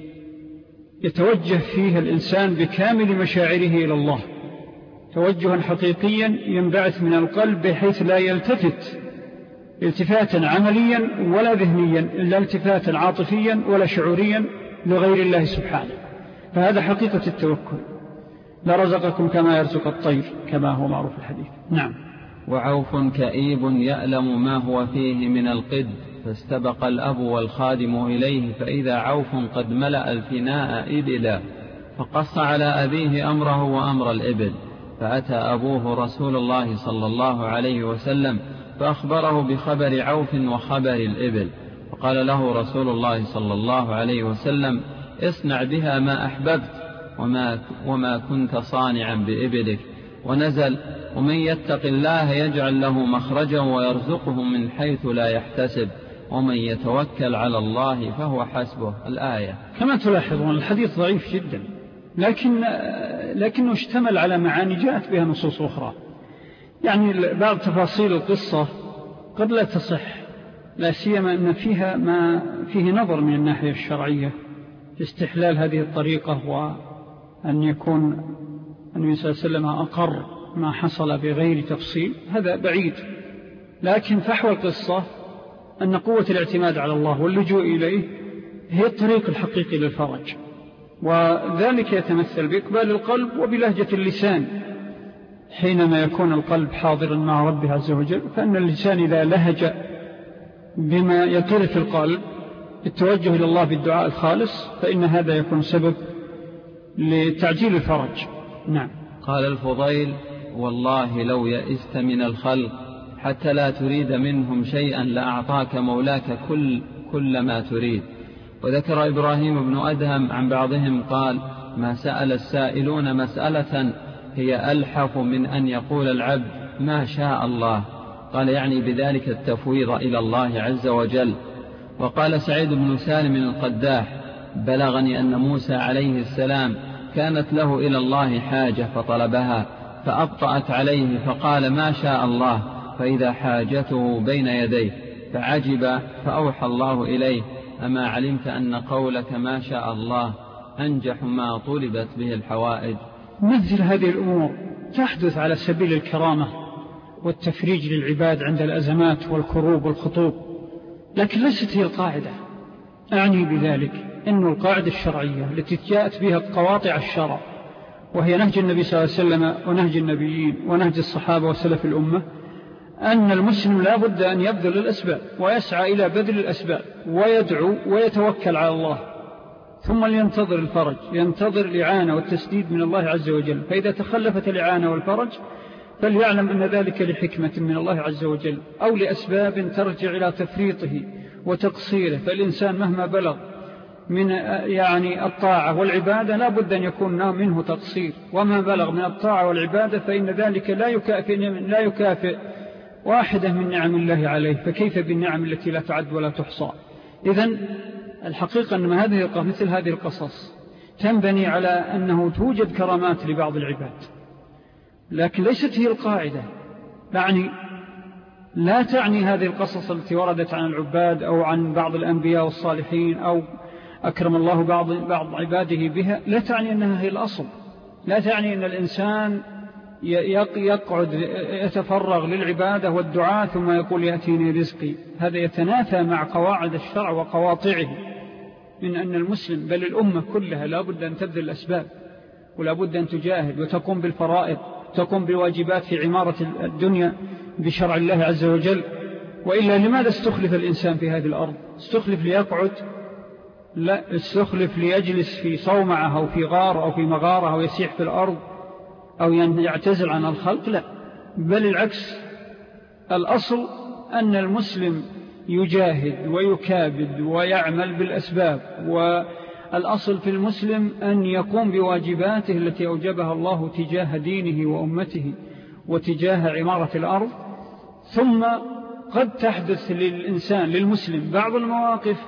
يتوجه فيه الإنسان بكامل مشاعره إلى الله، توجها حقيقيا ينبعث من القلب بحيث لا يلتفت التفاتا عمليا ولا ذهنيا، إلا التفاتا عاطفيا ولا شعوريا لغير الله سبحانه. فهذا حقيقة التوكل. لرزقكم كما يرزق الطير كما هو معروف في الحديث. نعم. وعوف كئيب يألم ما هو فيه من القد، فاستبق الأب والخادم إليه فإذا عوف قد ملأ الفناء إبلا، فقص على أبيه أمره وأمر الإبل، فأتى أبوه رسول الله صلى الله عليه وسلم فأخبره بخبر عوف وخبر الإبل، فقال له رسول الله صلى الله عليه وسلم: اصنع بها ما أحببت وما, وما كنت صانعا بإبلك. ونزل: ومن يتق الله يجعل له مخرجا ويرزقه من حيث لا يحتسب ومن يتوكل على الله فهو حسبه. الآية. كما تلاحظون الحديث ضعيف جدا، لكن لكنه اشتمل على معاني جاءت بها نصوص أخرى. يعني بعض تفاصيل القصة قد لا تصح، لا سيما أن فيها ما فيه نظر من الناحية الشرعية في استحلال هذه الطريقة، وأن يكون النبي صلى الله عليه وسلم أقر ما حصل بغير تفصيل، هذا بعيد. لكن فحوى القصة أن قوة الاعتماد على الله واللجوء إليه هي الطريق الحقيقي للفرج، وذلك يتمثل بإقبال القلب وبلهجة اللسان حينما يكون القلب حاضرا مع ربه عز وجل، فأن الإنسان إذا لهج بما يطر في القلب التوجه إلى الله بالدعاء الخالص فإن هذا يكون سبب لتعجيل الفرج. نعم. قال الفضيل: والله لو يئست من الخلق حتى لا تريد منهم شيئا لأعطاك مولاك كل, كل ما تريد. وذكر إبراهيم بن أدهم عن بعضهم قال: ما سأل السائلون مسألة هي ألحف من أن يقول العبد ما شاء الله. قال يعني بذلك التفويض إلى الله عز وجل. وقال سعيد بن سالم القداح: بلغني أن موسى عليه السلام كانت له إلى الله حاجة فطلبها فأبطأت عليه فقال ما شاء الله، فإذا حاجته بين يديه فعجب فأوحى الله إليه: أما علمت أن قولك ما شاء الله أنجح ما طلبت به الحوائج. مثل هذه الأمور تحدث على سبيل الكرامة والتفريج للعباد عند الأزمات والكروب والخطوب، لكن ليست هي القاعدة. أعني بذلك أن القاعدة الشرعية التي جاءت بها قواطع الشرع، وهي نهج النبي صلى الله عليه وسلم ونهج النبيين ونهج الصحابة وسلف الأمة، أن المسلم لا بد أن يبذل الأسباب ويسعى إلى بذل الأسباب ويدعو ويتوكل على الله، ثم لينتظر الفرج، ينتظر الإعانة والتسديد من الله عز وجل. فإذا تخلفت الإعانة والفرج فليعلم أن ذلك لحكمة من الله عز وجل أو لأسباب ترجع إلى تفريطه وتقصيره. فالإنسان مهما بلغ من يعني الطاعة والعبادة لا بد أن يكون منه تقصير، وما بلغ من الطاعة والعبادة فإن ذلك لا يكافئ, لا يكافئ واحدة من نعم الله عليه، فكيف بالنعم التي لا تعد ولا تحصى. إذن الحقيقة أن هذه مثل هذه القصص تنبني على أنه توجد كرامات لبعض العباد، لكن ليست هي القاعدة. يعني لا تعني هذه القصص التي وردت عن العباد أو عن بعض الأنبياء والصالحين أو أكرم الله بعض, بعض عباده بها، لا تعني أنها هي الأصل. لا تعني أن الإنسان يقعد يتفرغ للعبادة والدعاء ثم يقول يأتيني رزقي. هذا يتنافى مع قواعد الشرع وقواطعه من أن المسلم بل الأمة كلها لا بد أن تبذل الأسباب ولا بد أن تجاهد وتقوم بالفرائض، تقوم بالواجبات في عمارة الدنيا بشرع الله عز وجل. وإلا لماذا استخلف الإنسان في هذه الأرض؟ استخلف ليقعد؟ لا، استخلف ليجلس في صومعة أو في غار أو في مغارة أو يسيح في الأرض أو يعتزل عن الخلق؟ لا، بل العكس. الأصل أن المسلم يجاهد ويكابد ويعمل بالأسباب، والأصل في المسلم أن يقوم بواجباته التي أوجبها الله تجاه دينه وأمته وتجاه عمارة الأرض. ثم قد تحدث للإنسان للمسلم بعض المواقف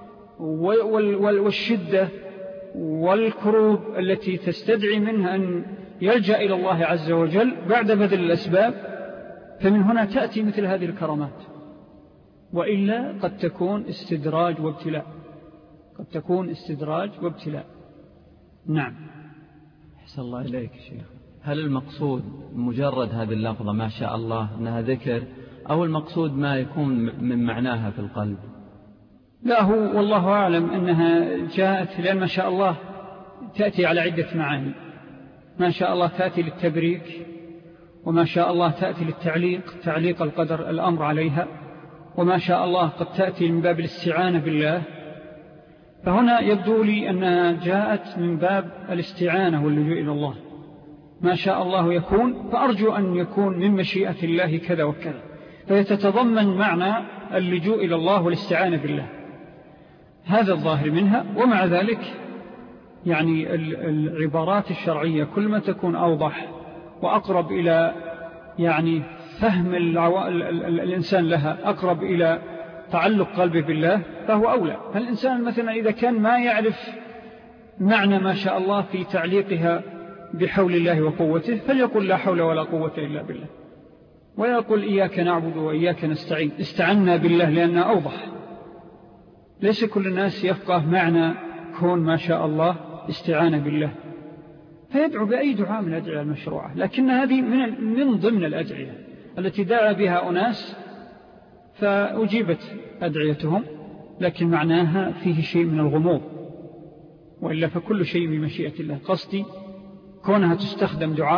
والشدة والكروب التي تستدعي منها أن يلجأ إلى الله عز وجل بعد بذل الأسباب، فمن هنا تأتي مثل هذه الكرامات. وإلا قد تكون استدراج وابتلاء، قد تكون استدراج وابتلاء. نعم. أحسن الله إليك شيخ. هل المقصود مجرد هذه اللفظة ما شاء الله أنها ذكر، أو المقصود ما يكون من معناها في القلب؟ لا، هو والله أعلم أنها جاءت لأن ما شاء الله تأتي على عدة معاني. ما شاء الله تأتي للتبريك، وما شاء الله تأتي للتعليق، تعليق القدر الأمر عليها، وما شاء الله قد تأتي من باب الاستعانة بالله. فهنا يبدو لي أنها جاءت من باب الاستعانة واللجوء إلى الله. ما شاء الله يكون، فأرجو أن يكون من مشيئة الله كذا وكذا، فيتتضمن معنى اللجوء إلى الله والاستعانة بالله. هذا الظاهر منها. ومع ذلك يعني العبارات الشرعية كل ما تكون أوضح وأقرب إلى يعني فهم العو... الإنسان لها، أقرب إلى تعلق قلبه بالله، فهو أولى. فالإنسان مثلا إذا كان ما يعرف معنى ما شاء الله في تعليقها بحول الله وقوته، فليقول لا حول ولا قوة إلا بالله، ويقول إياك نعبد وإياك نستعين، استعنا بالله لأنها أوضح. ليس كل الناس يفقه معنى كون ما شاء الله استعانة بالله، فيدعو بأي دعاء من الأدعية المشروعة، لكن هذه من, من ضمن الأدعية التي دعا بها أناس فأجيبت أدعيتهم، لكن معناها فيه شيء من الغموض. وإلا فكل شيء بمشيئة الله. قصدي كونها تستخدم دعاء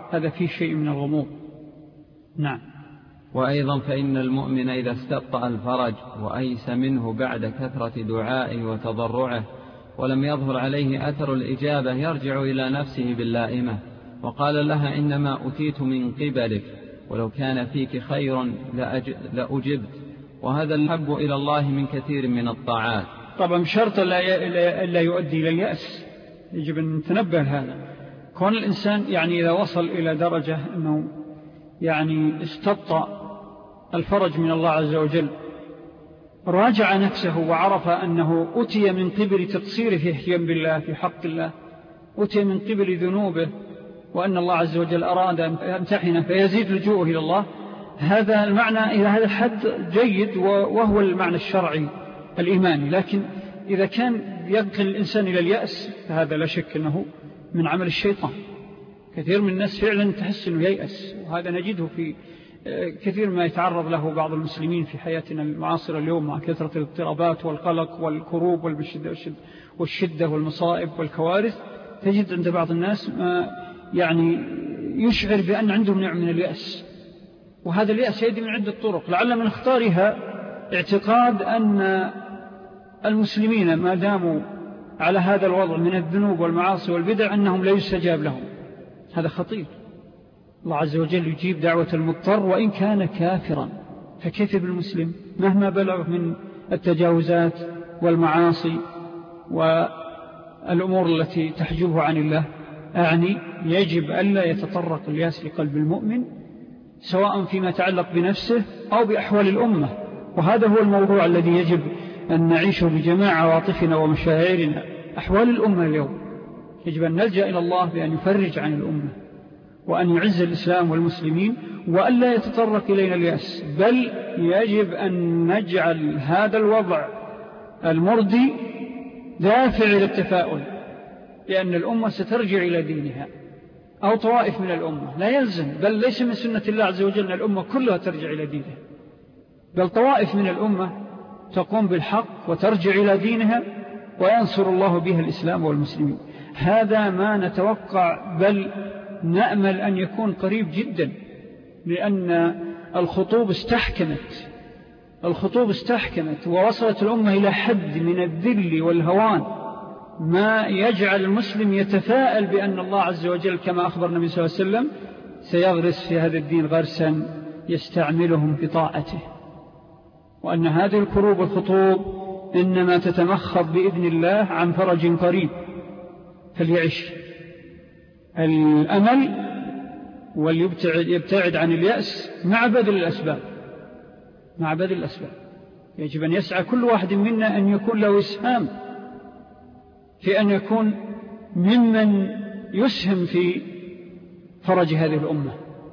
هذا فيه شيء من الغموض. نعم. وأيضا فإن المؤمن إذا استبطأ الفرج وأيس منه بعد كثرة دعائه وتضرعه ولم يظهر عليه أثر الإجابة يرجع إلى نفسه باللائمة وقال لها إنما أتيت من قبلك ولو كان فيك خير لأجبت، وهذا الحب إلى الله من كثير من الطاعات. طبعا شرط لا يؤدي إلى اليأس، يجب أن نتنبه هذا. كون الإنسان يعني إذا وصل إلى درجة أنه يعني استبطأ الفرج من الله عز وجل، راجع نفسه وعرف أنه أتي من قبل تقصيره في جنب الله في حق الله، أتي من قبل ذنوبه، وأن الله عز وجل أراد أن يمتحنه فيزيد لجوءه إلى الله. هذا المعنى إلى هذا الحد جيد، وهو المعنى الشرعي الإيماني. لكن إذا كان ينقل الإنسان إلى اليأس فهذا لا شك أنه من عمل الشيطان. كثير من الناس فعلا تحس أنه ييأس، وهذا نجده في كثير ما يتعرض له بعض المسلمين في حياتنا المعاصرة اليوم مع كثرة الاضطرابات والقلق والكروب والشدة والمصائب والكوارث. تجد عند بعض الناس ما يعني يشعر بأن عندهم نوع من اليأس، وهذا اليأس يأتي من عدة طرق، لعل من اختارها اعتقاد أن المسلمين ما داموا على هذا الوضع من الذنوب والمعاصي والبدع أنهم لا يستجاب لهم. هذا خطير. الله عز وجل يجيب دعوة المضطر وإن كان كافرا، فكيف بالمسلم مهما بلغ من التجاوزات والمعاصي والأمور التي تحجبه عن الله؟ أعني يجب ألا يتطرق الياس في قلب المؤمن، سواء فيما يتعلق بنفسه أو بأحوال الأمة. وهذا هو الموضوع الذي يجب أن نعيشه بجميع عواطفنا ومشاعرنا. أحوال الأمة اليوم يجب أن نلجأ إلى الله بأن يفرج عن الأمة وأن يعز الإسلام والمسلمين، وألا يتطرق إلينا اليأس، بل يجب أن نجعل هذا الوضع المرضي دافع إلى التفاؤل، لأن الأمة سترجع إلى دينها، أو طوائف من الأمة. لا يلزم، بل ليس من سنة الله عز وجل أن الأمة كلها ترجع إلى دينها، بل طوائف من الأمة تقوم بالحق وترجع إلى دينها وينصر الله بها الإسلام والمسلمين. هذا ما نتوقع، بل نأمل أن يكون قريب جدا، لأن الخطوب استحكمت الخطوب استحكمت ووصلت الأمة إلى حد من الذل والهوان ما يجعل المسلم يتفاءل بأن الله عز وجل كما أخبر النبي صلى الله عليه وسلم سيغرس في هذا الدين غرسا يستعملهم في طاعته، وأن هذه الكروب والخطوب إنما تتمخض بإذن الله عن فرج قريب. فليعش الأمل وليبتعد عن اليأس مع بذل الأسباب مع بذل الأسباب. يجب أن يسعى كل واحد منا أن يكون له إسهام في أن يكون ممن يسهم في فرج هذه الأمة،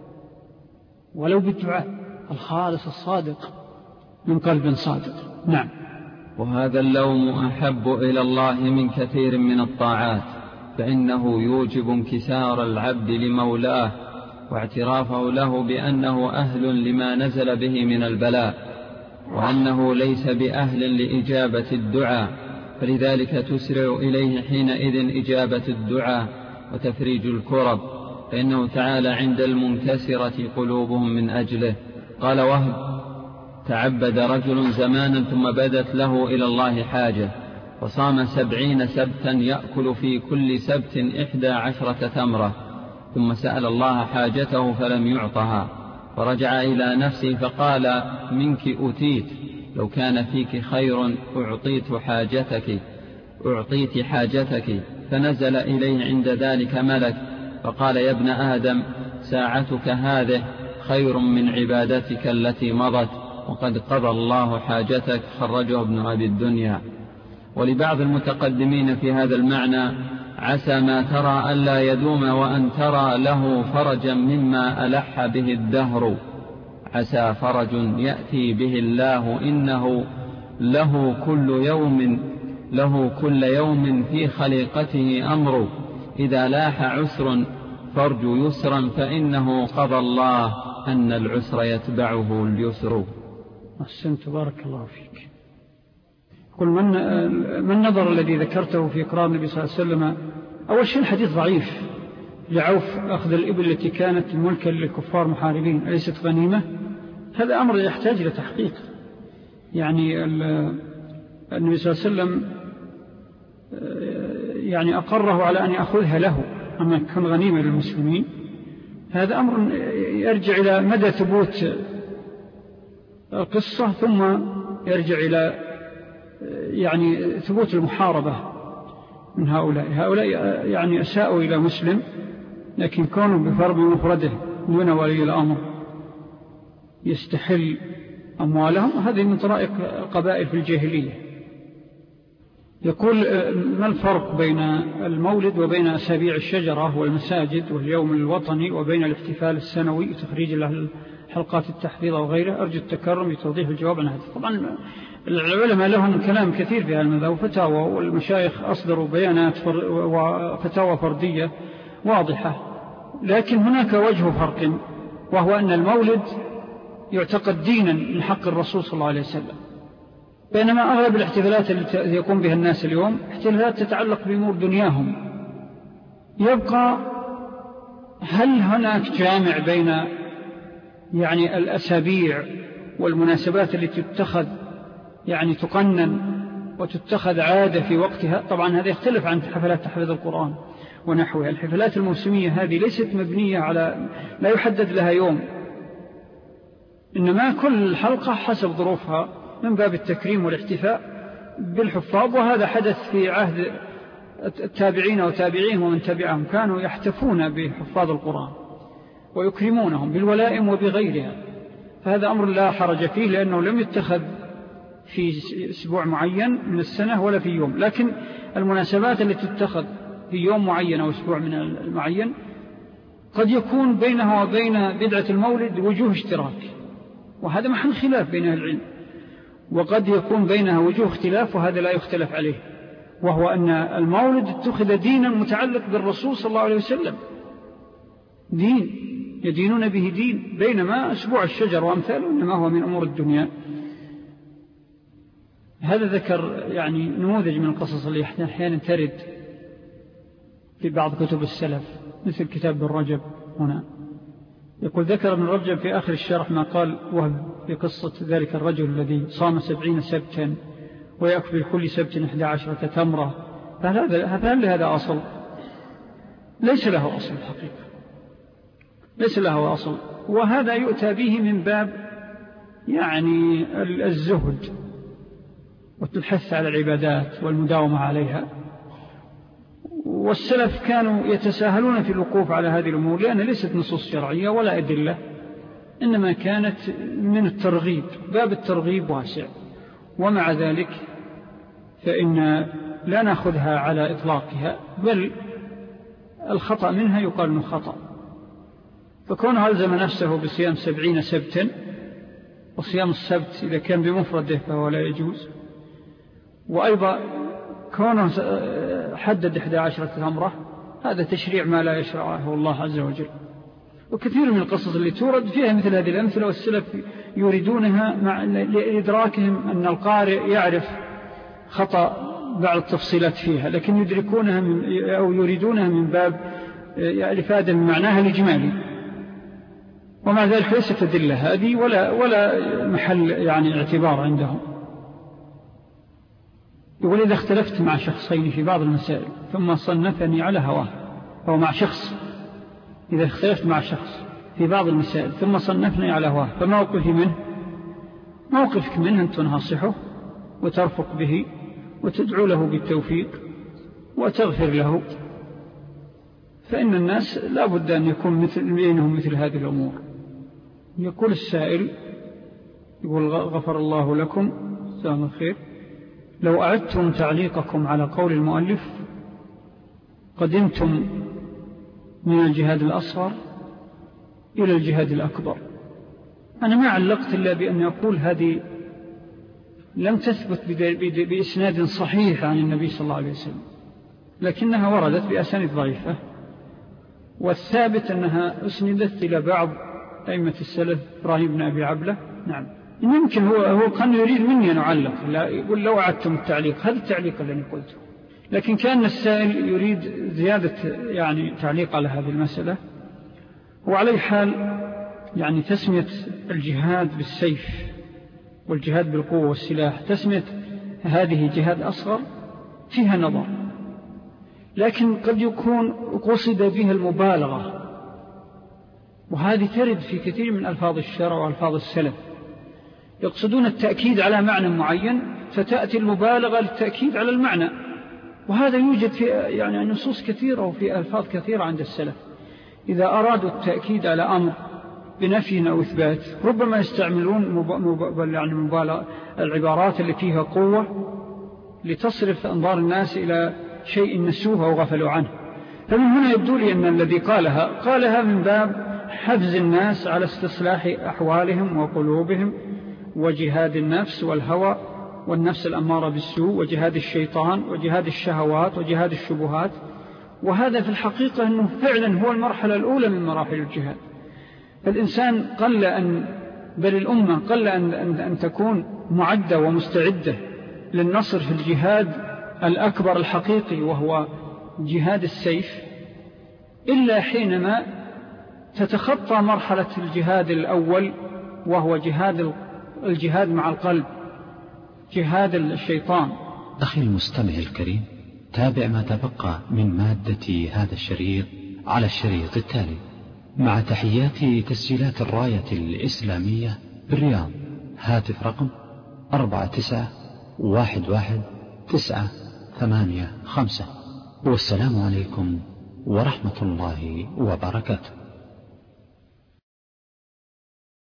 ولو بالدعاء الخالص الصادق من قلب صادق. نعم. وهذا اللوم أحب إلى الله من كثير من الطاعات، فإنه يوجب انكسار العبد لمولاه واعترافه له بأنه أهل لما نزل به من البلاء، وأنه ليس بأهل لإجابة الدعاء، فلذلك تسرع إليه حينئذ إجابة الدعاء وتفريج الكرب، فإنه تعالى عند المنكسرة قلوبهم من أجله. قال وهب: تعبد رجل زمانا ثم بدت له إلى الله حاجة، وصام سبعين سبتا يأكل في كل سبت إحدى عشرة تمرة، ثم سأل الله حاجته فلم يعطها، فرجع إلى نفسه فقال: منك أتيت، لو كان فيك خير أعطيت حاجتك أعطيت حاجتك. فنزل إليه عند ذلك ملك فقال: يا ابن آدم، ساعتك هذه خير من عبادتك التي مضت، وقد قضى الله حاجتك. خرجه ابن أبي الدنيا. ولبعض المتقدمين في هذا المعنى: عسى ما ترى ألا يدوم وأن ترى له فرجا مما ألح به الدهر، عسى فرج يأتي به الله، إنه له كل يوم له كل يوم في خليقته أمر، إذا لاح عسر فرج يسرا، فإنه قضى الله أن العسر يتبعه اليسر. أحسنت، بارك الله فيك. قل من, من النظر الذي ذكرته في إقرار النبي صلى الله عليه وسلم؟ أول شيء الحديث ضعيف، لعوف أخذ الإبل التي كانت ملكا للكفار محاربين أليست غنيمة؟ هذا أمر يحتاج إلى تحقيق. يعني النبي صلى الله عليه وسلم يعني أقره على أن يأخذها له، أما كان غنيمة للمسلمين هذا أمر يرجع إلى مدى ثبوت القصة، ثم يرجع إلى يعني ثبوت المحاربة من هؤلاء. هؤلاء يعني أساءوا إلى مسلم، لكن كانوا بفرض مفرده دون ولي الأمر يستحل أموالهم. هذه من طرائق القبائل في الجاهلية. يقول ما الفرق بين المولد وبين أسابيع الشجرة والمساجد واليوم الوطني وبين الاحتفال السنوي وتخريج حلقات التحفيظ وغيره؟ أرجو التكرم بتوضيح الجواب عن هذا. طبعا العلماء لهم كلام كثير في هذا وفتاوى، والمشايخ أصدروا بيانات وفتاوى فردية واضحة، لكن هناك وجه فرق، وهو أن المولد يعتقد دينا من حق الرسول صلى الله عليه وسلم، بينما أغلب الاحتفالات التي يقوم بها الناس اليوم احتفالات تتعلق بأمور دنياهم. يبقى هل هناك جامع بين يعني الأسابيع والمناسبات التي تتخذ يعني تقنن وتتخذ عادة في وقتها؟ طبعا هذا يختلف عن حفلات تحفيظ القرآن ونحوها. الحفلات الموسمية هذه ليست مبنية على، لا يحدد لها يوم، إنما كل حلقة حسب ظروفها من باب التكريم والاحتفاء بالحفاظ. وهذا حدث في عهد التابعين وتابعيهم ومن تبعهم، كانوا يحتفون بحفاظ القرآن ويكرمونهم بالولائم وبغيرها، فهذا أمر لا حرج فيه، لأنه لم يتخذ في أسبوع معين من السنة ولا في يوم. لكن المناسبات التي تتخذ في يوم معين أو أسبوع من المعين قد يكون بينها وبين بدعة المولد وجوه اشتراك، وهذا محل خلاف بين أهل العلم، وقد يكون بينها وجوه اختلاف وهذا لا يختلف عليه، وهو أن المولد اتخذ دينا متعلق بالرسول صلى الله عليه وسلم، دين يدينون به دين، بينما أسبوع الشجر وأمثاله إنما هو من أمور الدنيا. هذا ذكر يعني نموذج من القصص اللي أحيانا ترد في بعض كتب السلف، مثل كتاب ابن رجب هنا. يقول ذكر ابن رجب في آخر الشرح ما قال وهب في قصة ذلك الرجل الذي صام سبعين سبتا ويأكل كل سبت إحدى عشرة تمرة، فهل لهذا أصل؟ ليس له أصل الحقيقة، ليس له أصل، وهذا يؤتى به من باب يعني الزهد والحث على العبادات والمداومة عليها. والسلف كانوا يتساهلون في الوقوف على هذه الأمور، لأن ليست نصوص شرعية ولا أدلة، إنما كانت من الترغيب، باب الترغيب واسع. ومع ذلك فإن لا نأخذها على إطلاقها، بل الخطأ منها يقال أنه خطأ. فكونه ألزم نفسه بصيام سبعين سبتا، وصيام السبت إذا كان بمفرده فهو لا يجوز، وأيضا كونه حدد إحدى عشرة تمرة، هذا تشريع ما لا يشرعه الله عز وجل. وكثير من القصص اللي تورد فيها مثل هذه الأمثلة، والسلف يريدونها مع لإدراكهم أن القارئ يعرف خطأ بعض التفصيلات فيها، لكن يدركونها من أو يريدونها من باب الإفادة من معناها الإجمالي، ومع ذلك ليست أدلة هذه ولا, ولا محل يعني اعتبار عندهم. يقول إذا اختلفت مع شخصين في بعض المسائل ثم صنفني على هواه، أو مع شخص، إذا اختلفت مع شخص في بعض المسائل ثم صنفني على هواه، فموقفي منه موقفك منه أن تناصحه وترفق به وتدعو له بالتوفيق وتغفر له، فإن الناس لا بد أن يكون مثل بينهم مثل هذه الأمور. يقول السائل، يقول غفر الله لكم سلام الخير، لو أعدتم تعليقكم على قول المؤلف قدمتم من الجهاد الأصغر إلى الجهاد الأكبر. أنا ما علقت إلا بأن يقول هذه لم تثبت بإسناد صحيح عن النبي صلى الله عليه وسلم، لكنها وردت بأسانيد ضعيفة، والثابت أنها أسندت إلى بعض أئمة السلف إبراهيم بن أبي عبلة. نعم، يمكن هو هو كان يريد مني أن أعلق، لا يقول لو أعدتم التعليق، هذا التعليق الذي قلته، لكن كان السائل يريد زيادة يعني تعليق على هذه المسألة. وعلى حال يعني تسمية الجهاد بالسيف والجهاد بالقوة والسلاح تسمية هذه جهاد أصغر فيها نظر، لكن قد يكون قصد بها المبالغة، وهذه ترد في كثير من ألفاظ الشرع وألفاظ السلف، يقصدون التأكيد على معنى معين فتأتي المبالغة للتأكيد على المعنى، وهذا يوجد في يعني نصوص كثيرة وفي ألفاظ كثيرة عند السلف. إذا أرادوا التأكيد على أمر بنفي أو إثبات ربما يستعملون مب... يعني مبالغة العبارات اللي فيها قوة لتصرف أنظار الناس إلى شيء نسوه أو غفلوا عنه. فمن هنا يبدو لي أن الذي قالها قالها من باب حفز الناس على استصلاح أحوالهم وقلوبهم وجهاد النفس والهوى والنفس الأمارة بالسوء وجهاد الشيطان وجهاد الشهوات وجهاد الشبهات. وهذا في الحقيقة أنه فعلا هو المرحلة الأولى من مراحل الجهاد. فالإنسان قل أن بل الأمة قل أن, أن, أن تكون معدة ومستعدة للنصر في الجهاد الأكبر الحقيقي وهو جهاد السيف إلا حينما تتخطى مرحلة الجهاد الأول وهو جهاد الجهاد مع القلب، جهاد الشيطان. أخي المستمع الكريم، تابع ما تبقى من مادة هذا الشريط على الشريط التالي، مع تحيات تسجيلات الراية الإسلامية بالرياض. هاتف رقم أربعة تسعة واحد واحد تسعة ثمانية خمسة. والسلام عليكم ورحمة الله وبركاته.